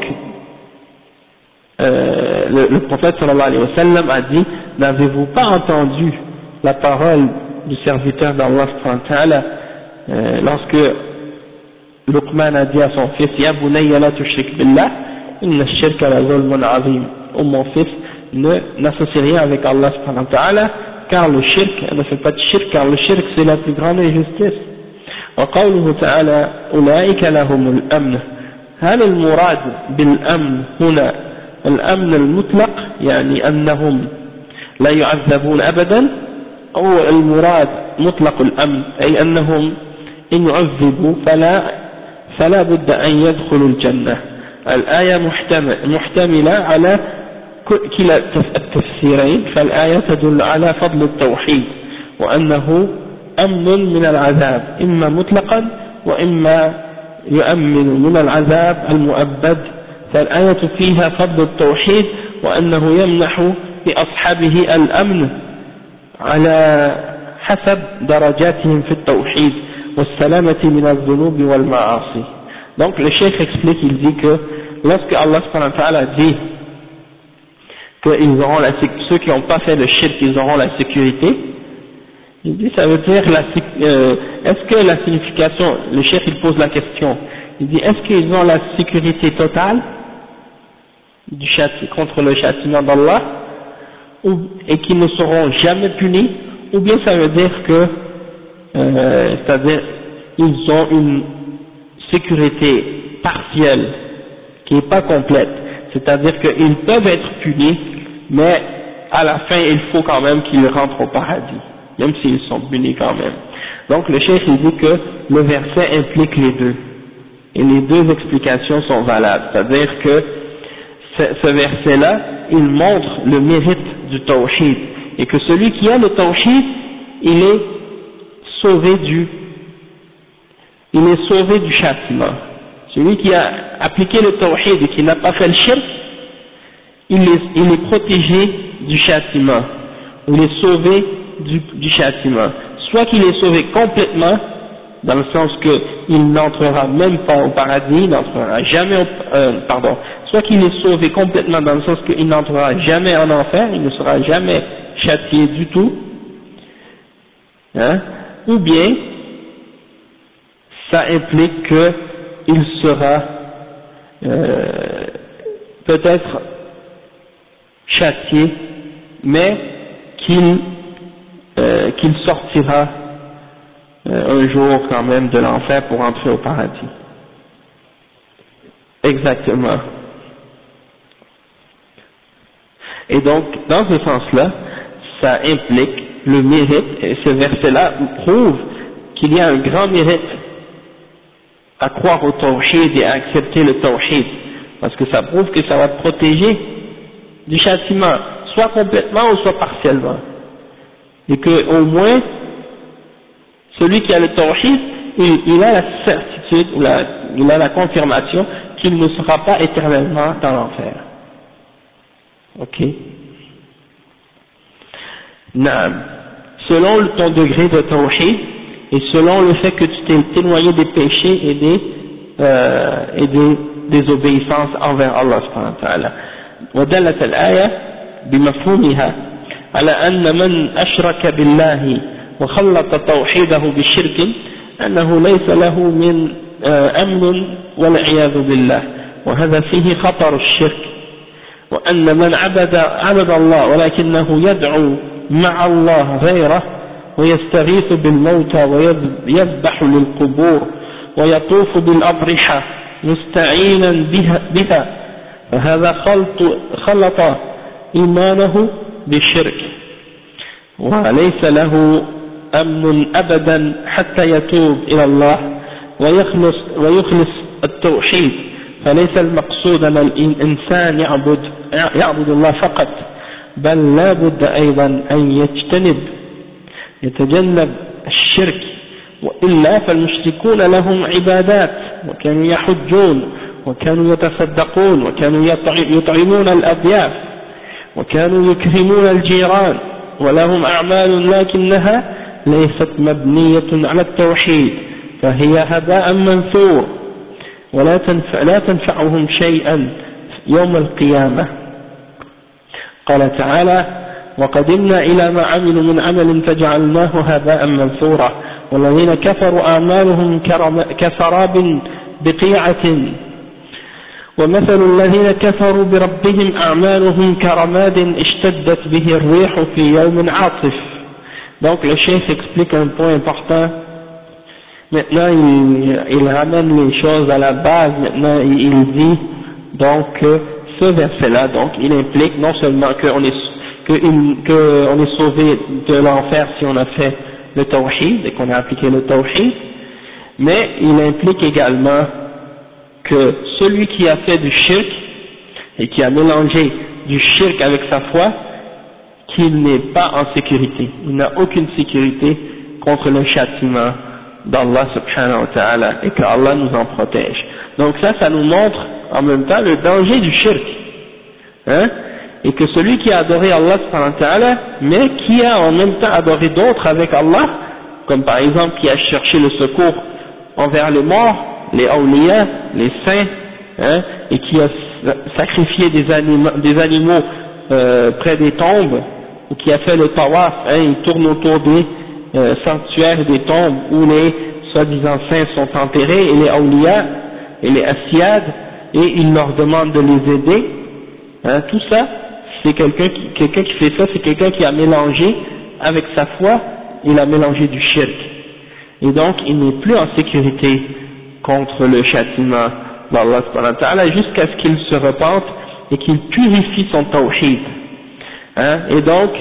le prophète sallallahu alayhi wa sallam a dit, n'avez-vous pas entendu la parole du serviteur d'Allah subhanahu wa ta'ala lorsque Luqman a dit à son fils Ya bunayya la tushrik billah inna ash-shirka la zulmun azim. Oh mon fils, n'associe rien avec Allah subhanahu wa ta'ala car le shirk, ne fait pas de shirk car le shirk c'est la plus grande injustice. Wa qawluhu ta'ala ulaika lahumul amn. هل المراد بالأمن هنا الأمن المطلق يعني أنهم لا يعذبون أبدا أو المراد مطلق الأمن أي أنهم إن يعذبوا فلا بد أن يدخلوا الجنة. الآية محتملة على كلا التفسيرين فالآية تدل على فضل التوحيد وأنه أمن من العذاب إما مطلقا وإما يؤمن من العذاب المؤبد فالآية فيها فضل التوحيد وأنه يمنح لأصحابه الأمن على حسب درجاتهم في التوحيد والسلامة من الذنوب والمعاصي. Donc le cheikh explique, il dit que lorsque Allah subhanahu wa ta'ala dit qu'ils auront ceux qui n'ont pas fait le shirk, ils auront la sécurité, il dit ça veut dire est-ce que la signification, le cheikh il pose la question, il dit est-ce qu'ils ont la sécurité totale contre le châtiment d'Allah et qu'ils ne seront jamais punis, ou bien ça veut dire que c'est-à-dire ils ont une sécurité partielle qui n'est pas complète, c'est-à-dire qu'ils peuvent être punis mais à la fin il faut quand même qu'ils rentrent au paradis même s'ils sont punis quand même. Donc le cheikh il dit que le verset implique les deux et les deux explications sont valables, c'est-à-dire que ce verset-là il montre le mérite du tawhid et que celui qui a le tawhid il est sauvé du châtiment. Celui qui a appliqué le tawhid et qui n'a pas fait le shirk, il est protégé du châtiment, il est sauvé du châtiment. Soit qu'il est sauvé complètement, dans le sens qu'il n'entrera même pas au paradis, il n'entrera jamais soit qu'il est sauvé complètement dans le sens qu'il n'entrera jamais en enfer, il ne sera jamais châtié du tout, hein, ou bien ça implique qu'il sera peut-être châtié, mais qu'il sortira un jour quand même de l'enfer pour entrer au paradis. Exactement. Et donc, dans ce sens-là, ça implique le mérite, et ce verset-là prouve qu'il y a un grand mérite à croire au tawhid et à accepter le tawhid, parce que ça prouve que ça va te protéger du châtiment, soit complètement ou soit partiellement, et que au moins Celui qui a le tawhid, il a la certitude, il a la confirmation qu'il ne sera pas éternellement dans l'enfer. Ok. Naam. Selon ton degré de tawhid et selon le fait que tu t'es éloigné des péchés et des désobéissances envers Allah subhanahu wa ta'ala. ودلت الآية بمفهومها على أن من أشرك بالله وخلط توحيده بالشرك أنه ليس له من أمن والعياذ بالله، وهذا فيه خطر الشرك، وأن من عبد الله ولكنه يدعو مع الله غيره ويستغيث بالموتى ويذبح للقبور ويطوف بالأضرحة مستعينا بها فهذا خلط إيمانه بالشرك وليس له أمن أبدا حتى يتوب إلى الله ويخلص التوحيد. فليس المقصود أن الإنسان يعبد الله فقط، بل لا بد أيضا أن يتجنب الشرك، وإلا فالمشركون لهم عبادات وكانوا يحجون وكانوا يتصدقون وكانوا يطعمون الأضياف وكانوا يكرمون الجيران ولهم أعمال لكنها ليست مبنية على التوحيد، فهي هباء منثور لا تنفعهم شيئا يوم القيامة. قال تعالى: وقدمنا إلى ما عملوا من عمل فجعلناه هباء منثورا والذين كفروا أعمالهم كسراب بقيعة ومثل الذين كفروا بربهم أعمالهم كرماد اشتدت به الريح في يوم عاصف. Donc le chef explique un point important. Maintenant il ramène les choses à la base. Maintenant il dit donc que ce verset-là, donc il implique non seulement qu'on est sauvé de l'enfer si on a fait le tawhid et qu'on a appliqué le tawhid, mais il implique également que celui qui a fait du shirk et qui a mélangé du shirk avec sa foi, qu'il n'est pas en sécurité, il n'a aucune sécurité contre le châtiment d'Allah subhanahu wa ta'ala et que Allah nous en protège. Donc ça nous montre en même temps le danger du shirk, hein, et que celui qui a adoré Allah subhanahu wa ta'ala mais qui a en même temps adoré d'autres avec Allah, comme par exemple qui a cherché le secours envers les morts, les awliya, les saints, hein, et qui a sacrifié des animaux près des tombes, ou qui a fait le tawaf, hein, il tourne autour des sanctuaires des tombes où les soi-disant saints sont enterrés, et les awliya et les asiyad, et il leur demande de les aider, hein, tout ça, c'est quelqu'un qui fait ça, c'est quelqu'un qui a mélangé avec sa foi, il a mélangé du shirk, et donc il n'est plus en sécurité contre le châtiment d'Allah subhanahu wa ta'ala jusqu'à ce qu'il se repente et qu'il purifie son tawhid, hein, et donc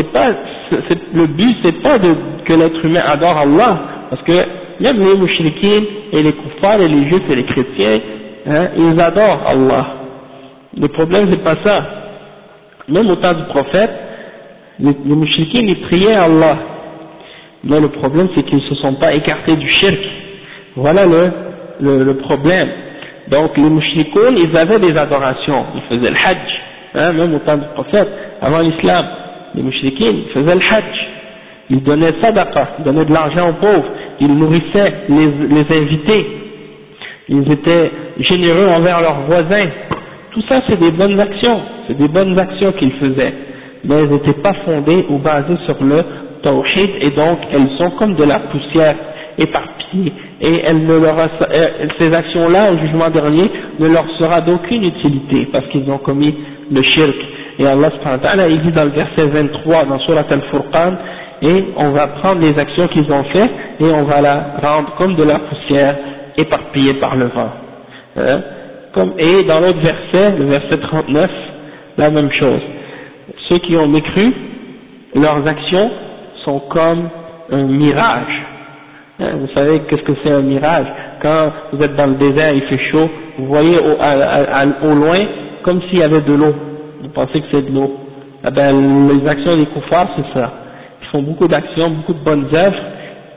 le but c'est pas que l'être humain adore Allah, parce que même les mouchriquins et les kuffars et les juifs et les chrétiens, hein, ils adorent Allah. Le problème c'est pas ça. Même au temps du prophète, les mouchriquins ils priaient à Allah, mais le problème c'est qu'ils ne se sont pas écartés du shirk. Voilà le problème. Donc les mouchrikoun, ils avaient des adorations, ils faisaient le hajj, hein, même au temps du prophète, avant l'islam, les mouchriquins, ils faisaient le hajj, ils donnaient sadaqa, ils donnaient de l'argent aux pauvres, ils nourrissaient les invités, ils étaient généreux envers leurs voisins. Tout ça c'est des bonnes actions qu'ils faisaient, mais elles n'étaient pas fondées ou basées sur le tawhid, et donc elles sont comme de la poussière éparpillée, et ces actions-là au jugement dernier ne leur sera d'aucune utilité parce qu'ils ont commis le shirk. Et Allah subhanahu wa ta'ala il dit dans le verset 23 dans Surat Al-Furqan, et on va prendre les actions qu'ils ont fait et on va la rendre comme de la poussière éparpillée par le vent, hein? Et dans l'autre verset, le verset 39, la même chose. Ceux qui ont mécru, leurs actions sont comme un mirage. Vous savez qu'est-ce que c'est un mirage? Quand vous êtes dans le désert, il fait chaud, vous voyez au loin comme s'il y avait de l'eau, vous pensez que c'est de l'eau. Eh ben, les actions des kuffars c'est ça, ils font beaucoup d'actions, beaucoup de bonnes œuvres,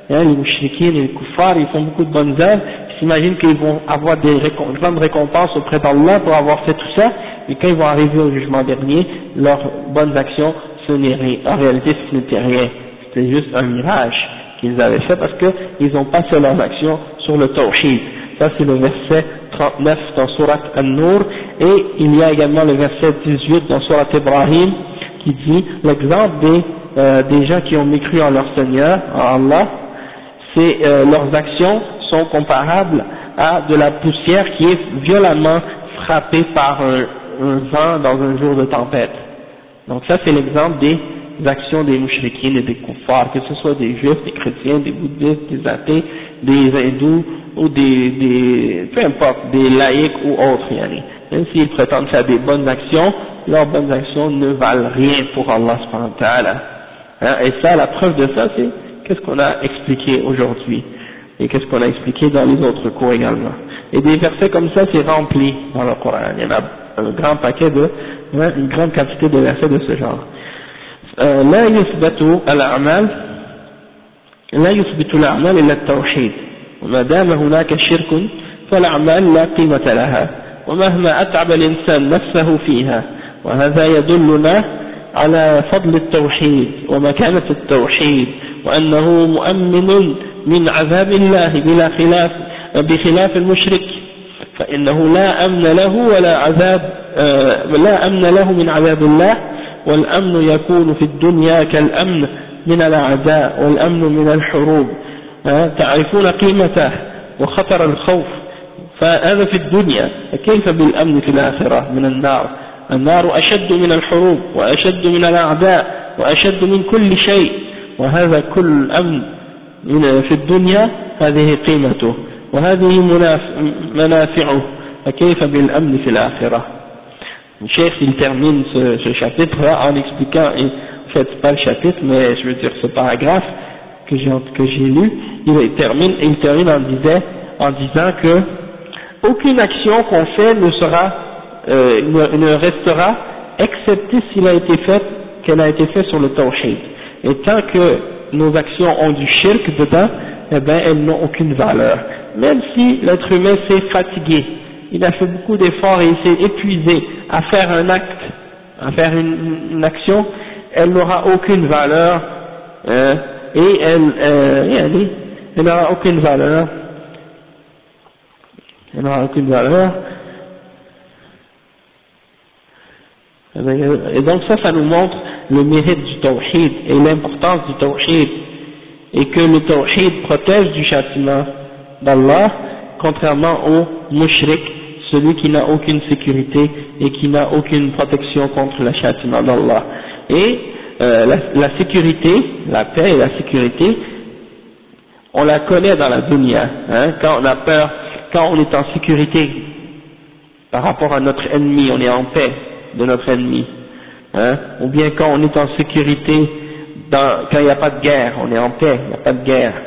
les mouchriquines et les kuffars, ils font beaucoup de bonnes œuvres, ils s'imaginent qu'ils vont avoir des grandes récompenses auprès d'Allah pour avoir fait tout ça, et quand ils vont arriver au jugement dernier, leurs bonnes actions, en réalité ce n'était rien, c'était juste un mirage qu'ils avaient fait parce qu'ils n'ont pas fait leurs actions sur le tawhid. Ça c'est le verset 39 dans Surat An-Nur, et il y a également le verset 18 dans Surat Ibrahim qui dit l'exemple des gens qui ont mécru en leur Seigneur, en Allah, c'est leurs actions sont comparables à de la poussière qui est violemment frappée par un vent dans un jour de tempête. Donc ça c'est l'exemple des actions des mouchriquines et des kuffars, que ce soit des juifs, des chrétiens, des bouddhistes, des athées, des hindous ou peu importe, des laïcs ou autres, même s'ils prétendent faire des bonnes actions, leurs bonnes actions ne valent rien pour Allah subhanahu wa ta'ala. Et ça, la preuve de ça, c'est qu'est-ce qu'on a expliqué aujourd'hui, et qu'est-ce qu'on a expliqué dans les autres cours également. Et des versets comme ça, c'est rempli dans le Coran. Il y en a un grand paquet une grande quantité de versets de ce genre. لا يثبت الأعمال إلا التوحيد وما دام هناك شرك فالأعمال لا قيمة لها ومهما أتعب الإنسان نفسه فيها وهذا يدلنا على فضل التوحيد ومكانة التوحيد وأنه مؤمن من عذاب الله بخلاف المشرك فإنه لا أمن له من عذاب الله والأمن يكون في الدنيا كالأمن من الأعداء والأمن من الحروب تعرفون قيمته وخطر الخوف فهذا في الدنيا فكيف بالأمن في الآخرة من النار أشد من الحروب وأشد من الأعداء وأشد من كل شيء وهذا كل الأمن في الدنيا هذه قيمته وهذه منافعه فكيف بالأمن في الآخرة. Le Cheikh il termine ce chapitre là en expliquant, en fait c'est pas le chapitre mais je veux dire ce paragraphe que j'ai lu, il termine en disant que aucune action qu'on fait ne restera excepté qu'elle a été faite sur le tawhid. Et tant que nos actions ont du shirk dedans, eh ben elles n'ont aucune valeur. Même si l'être humain s'est fatigué, il a fait beaucoup d'efforts et il s'est épuisé à faire un acte, à faire une action, elle n'aura aucune valeur, et elle n'aura aucune valeur. Elle n'aura aucune valeur. Et donc ça nous montre le mérite du tawhid et l'importance du tawhid, et que le tawhid protège du châtiment d'Allah, contrairement au mushrik, celui qui n'a aucune sécurité et qui n'a aucune protection contre le châtiment d'Allah. Et la sécurité, la paix et la sécurité, on la connaît dans la dunya, quand on a peur, quand on est en sécurité par rapport à notre ennemi, on est en paix de notre ennemi, ou bien quand on est en sécurité quand il n'y a pas de guerre, on est en paix, il n'y a pas de guerre,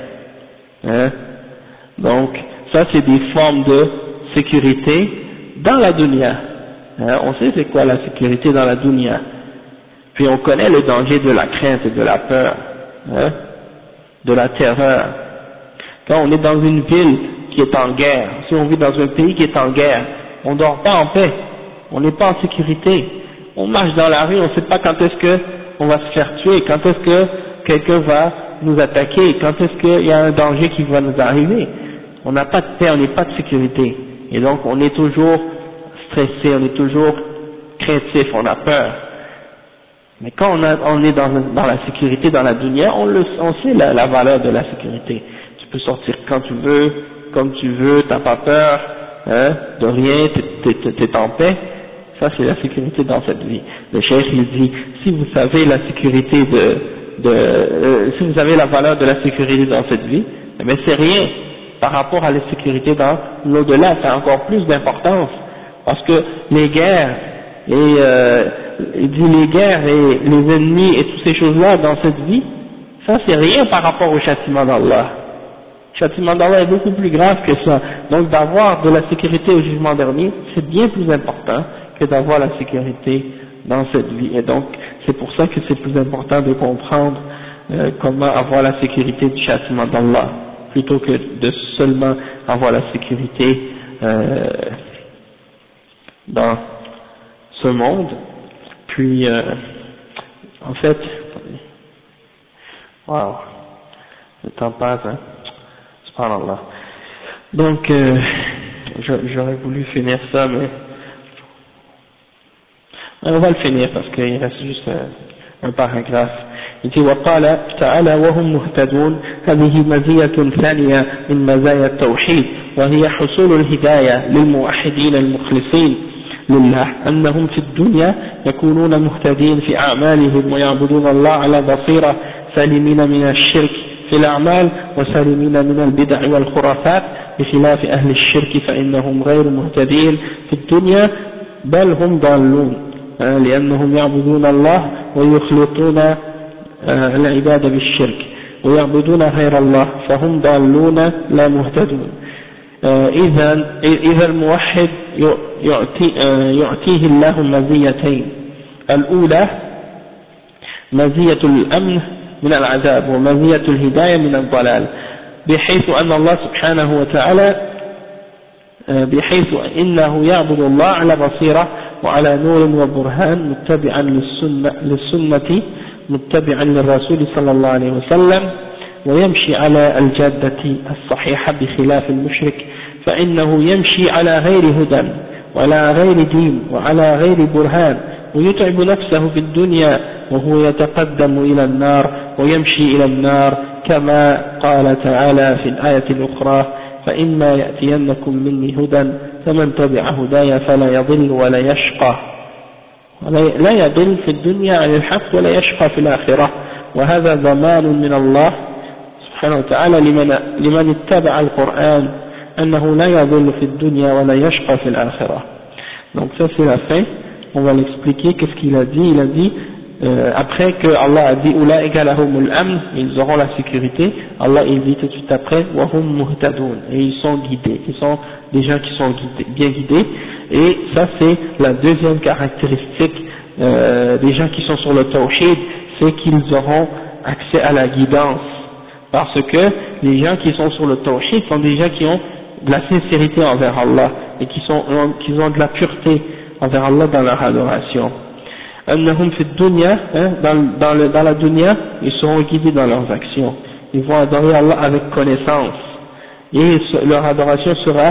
donc ça c'est des formes de sécurité dans la dunya, on sait c'est quoi la sécurité dans la dunya, puis on connaît le danger de la crainte et de la peur, de la terreur. Quand on est dans une ville qui est en guerre, si on vit dans un pays qui est en guerre, on ne dort pas en paix, on n'est pas en sécurité, on marche dans la rue, on ne sait pas quand est-ce que on va se faire tuer, quand est-ce que quelqu'un va nous attaquer, quand est-ce qu'il y a un danger qui va nous arriver. On n'a pas de paix, on n'est pas de sécurité, et donc on est toujours stressé, on est toujours craintif, on a peur. Mais quand on est dans la sécurité, dans la dunya, on sait la valeur de la sécurité. Tu peux sortir quand tu veux, comme tu veux, t'as pas peur, de rien, t'es en paix. Ça c'est la sécurité dans cette vie. Le cheikh il dit, si vous savez la sécurité si vous avez la valeur de la sécurité dans cette vie, eh bien c'est rien par rapport à la sécurité dans l'au-delà, ça a encore plus d'importance, parce que les guerres et les guerres et les ennemis et toutes ces choses-là dans cette vie, ça c'est rien par rapport au châtiment d'Allah. Le châtiment d'Allah est beaucoup plus grave que ça. Donc d'avoir de la sécurité au jugement dernier, c'est bien plus important que d'avoir la sécurité dans cette vie. Et donc c'est pour ça que c'est plus important de comprendre comment avoir la sécurité du châtiment d'Allah, plutôt que de seulement avoir la sécurité dans ce monde. Puis en fait, waouh, le temps passe, hein, subhanallah. Donc j'aurais voulu finir ça, mais on va le finir parce qu'il reste juste un paragraphe. Il dit وقال تعالى وهم مهتدون هذه مزية ثانية من مزايا التوحيد وهي حصول الهداية للموحدين المخلصين لله أنهم في الدنيا يكونون مهتدين في أعمالهم ويعبدون الله على بصيرة سالمين من الشرك في الأعمال وسالمين من البدع والخرافات بخلاف أهل الشرك فإنهم غير مهتدين في الدنيا بل هم ضالون لأنهم يعبدون الله ويخلطون العبادة بالشرك ويعبدون غير الله فهم ضالون لا مهتدون. إذا الموحد يعطيه الله مزيتين، الأولى مزية الأمن من العذاب ومزية الهداية من الضلال، بحيث أن الله سبحانه وتعالى بحيث إنه يعبد الله على بصيرة وعلى نور وبرهان متبعا للسنة متبعا للرسول صلى الله عليه وسلم ويمشي على الجادة الصحيحة بخلاف المشرك فإنه يمشي على غير هدى وعلى غير دين وعلى غير برهان ويتعب نفسه في الدنيا وهو يتقدم إلى النار ويمشي إلى النار كما قال تعالى في الآية الأخرى فإما يأتينكم مني هدى فمن تبع هدايا فلا يضل ولا يشقى، لا يضل في الدنيا عن الحق ولا يشقى في الآخرة، وهذا ضمان من الله سبحانه وتعالى لمن اتبع القرآن أنه لا يضل في الدنيا ولا يشقى في الآخرة. Donc ça c'est la fin, on va l'expliquer. Qu'est-ce qu'il a dit? Il a dit après que Allah a dit Ulaika lahumul amn, ils auront la sécurité, Allah il dit tout de suite après wa hum muhtadun, et ils sont guidés, ils sont des gens qui sont guidés, bien guidés. Et ça c'est la deuxième caractéristique des gens qui sont sur le tawhid, c'est qu'ils auront accès à la guidance, parce que les gens qui sont sur le tawhid sont des gens qui ont de la sincérité envers Allah et qui ont de la pureté envers Allah dans leur adoration. Annahum fi dunya, dans la dunya, ils seront guidés dans leurs actions, ils vont adorer Allah avec connaissance et leur adoration sera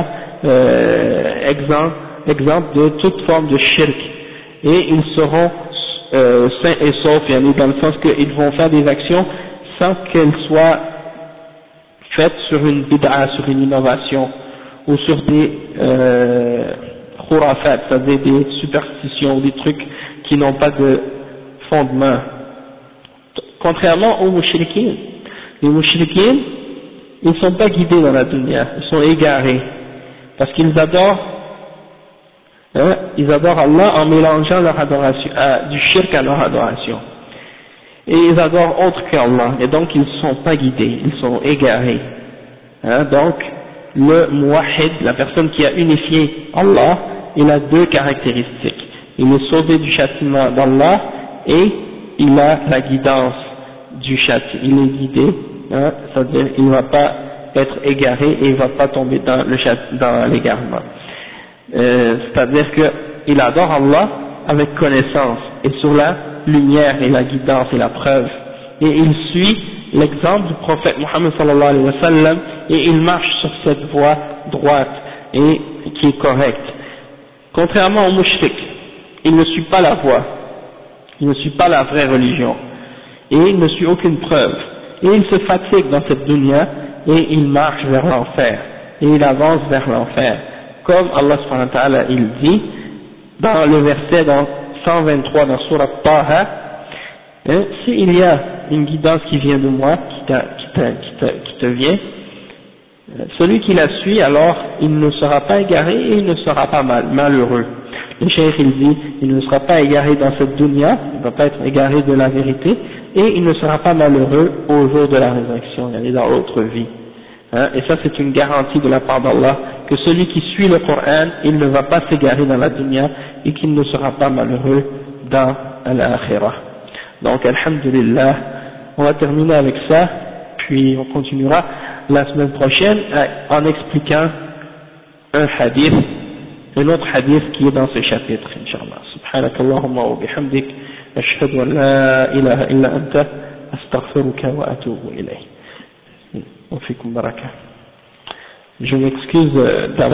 exemple de toute forme de shirk, et ils seront sains et saufs, dans le sens qu'ils vont faire des actions sans qu'elles soient faites sur une bid'a, sur une innovation ou sur des khurafat, c'est-à-dire des superstitions ou des trucs qui n'ont pas de fondement. Contrairement aux mouchriquins, les mouchriquins, ils ne sont pas guidés dans la dunya, ils sont égarés, parce qu'ils adorent Allah en mélangeant leur adoration, du shirk à leur adoration, et ils adorent autre qu'Allah, et donc ils ne sont pas guidés, ils sont égarés. Donc le muwahhid, la personne qui a unifié Allah, il a deux caractéristiques: il est sauvé du châtiment d'Allah et il a la guidance du châtiment, il est guidé, c'est-à-dire il ne va pas être égaré et il ne va pas tomber dans l'égarement. C'est-à-dire qu'il adore Allah avec connaissance et sur la lumière et la guidance et la preuve, et il suit l'exemple du prophète Muhammad sallallahu alayhi wa sallam et il marche sur cette voie droite et qui est correcte. Contrairement au mushrik, il ne suit pas la voie, il ne suit pas la vraie religion et il ne suit aucune preuve, et il se fatigue dans cette dunya et il marche vers l'enfer et il avance vers l'enfer, comme Allah subhanahu wa ta'ala il dit dans le verset 123 dans Surah Taha, s'il y a une guidance qui vient de moi, qui te vient, celui qui la suit, alors il ne sera pas égaré et il ne sera pas malheureux. Le cheikh il dit, il ne sera pas égaré dans cette dunya, il ne va pas être égaré de la vérité, et il ne sera pas malheureux au jour de la résurrection, il est dans l'autre vie. Et ça c'est une garantie de la part d'Allah, que celui qui suit le Coran, il ne va pas s'égarer dans la dunya et qu'il ne sera pas malheureux dans l'akhirah. Donc alhamdulillah, on va terminer avec ça, puis on continuera la semaine prochaine en expliquant un autre hadith qui est dans ce chapitre, Inch'Allah. Subhanakallahumma wa bihamdik, ashhadu an la ilaha illa anta, astaghfiruka wa atubu ilayh. Wa fikum baraka. Je m'excuse d'avoir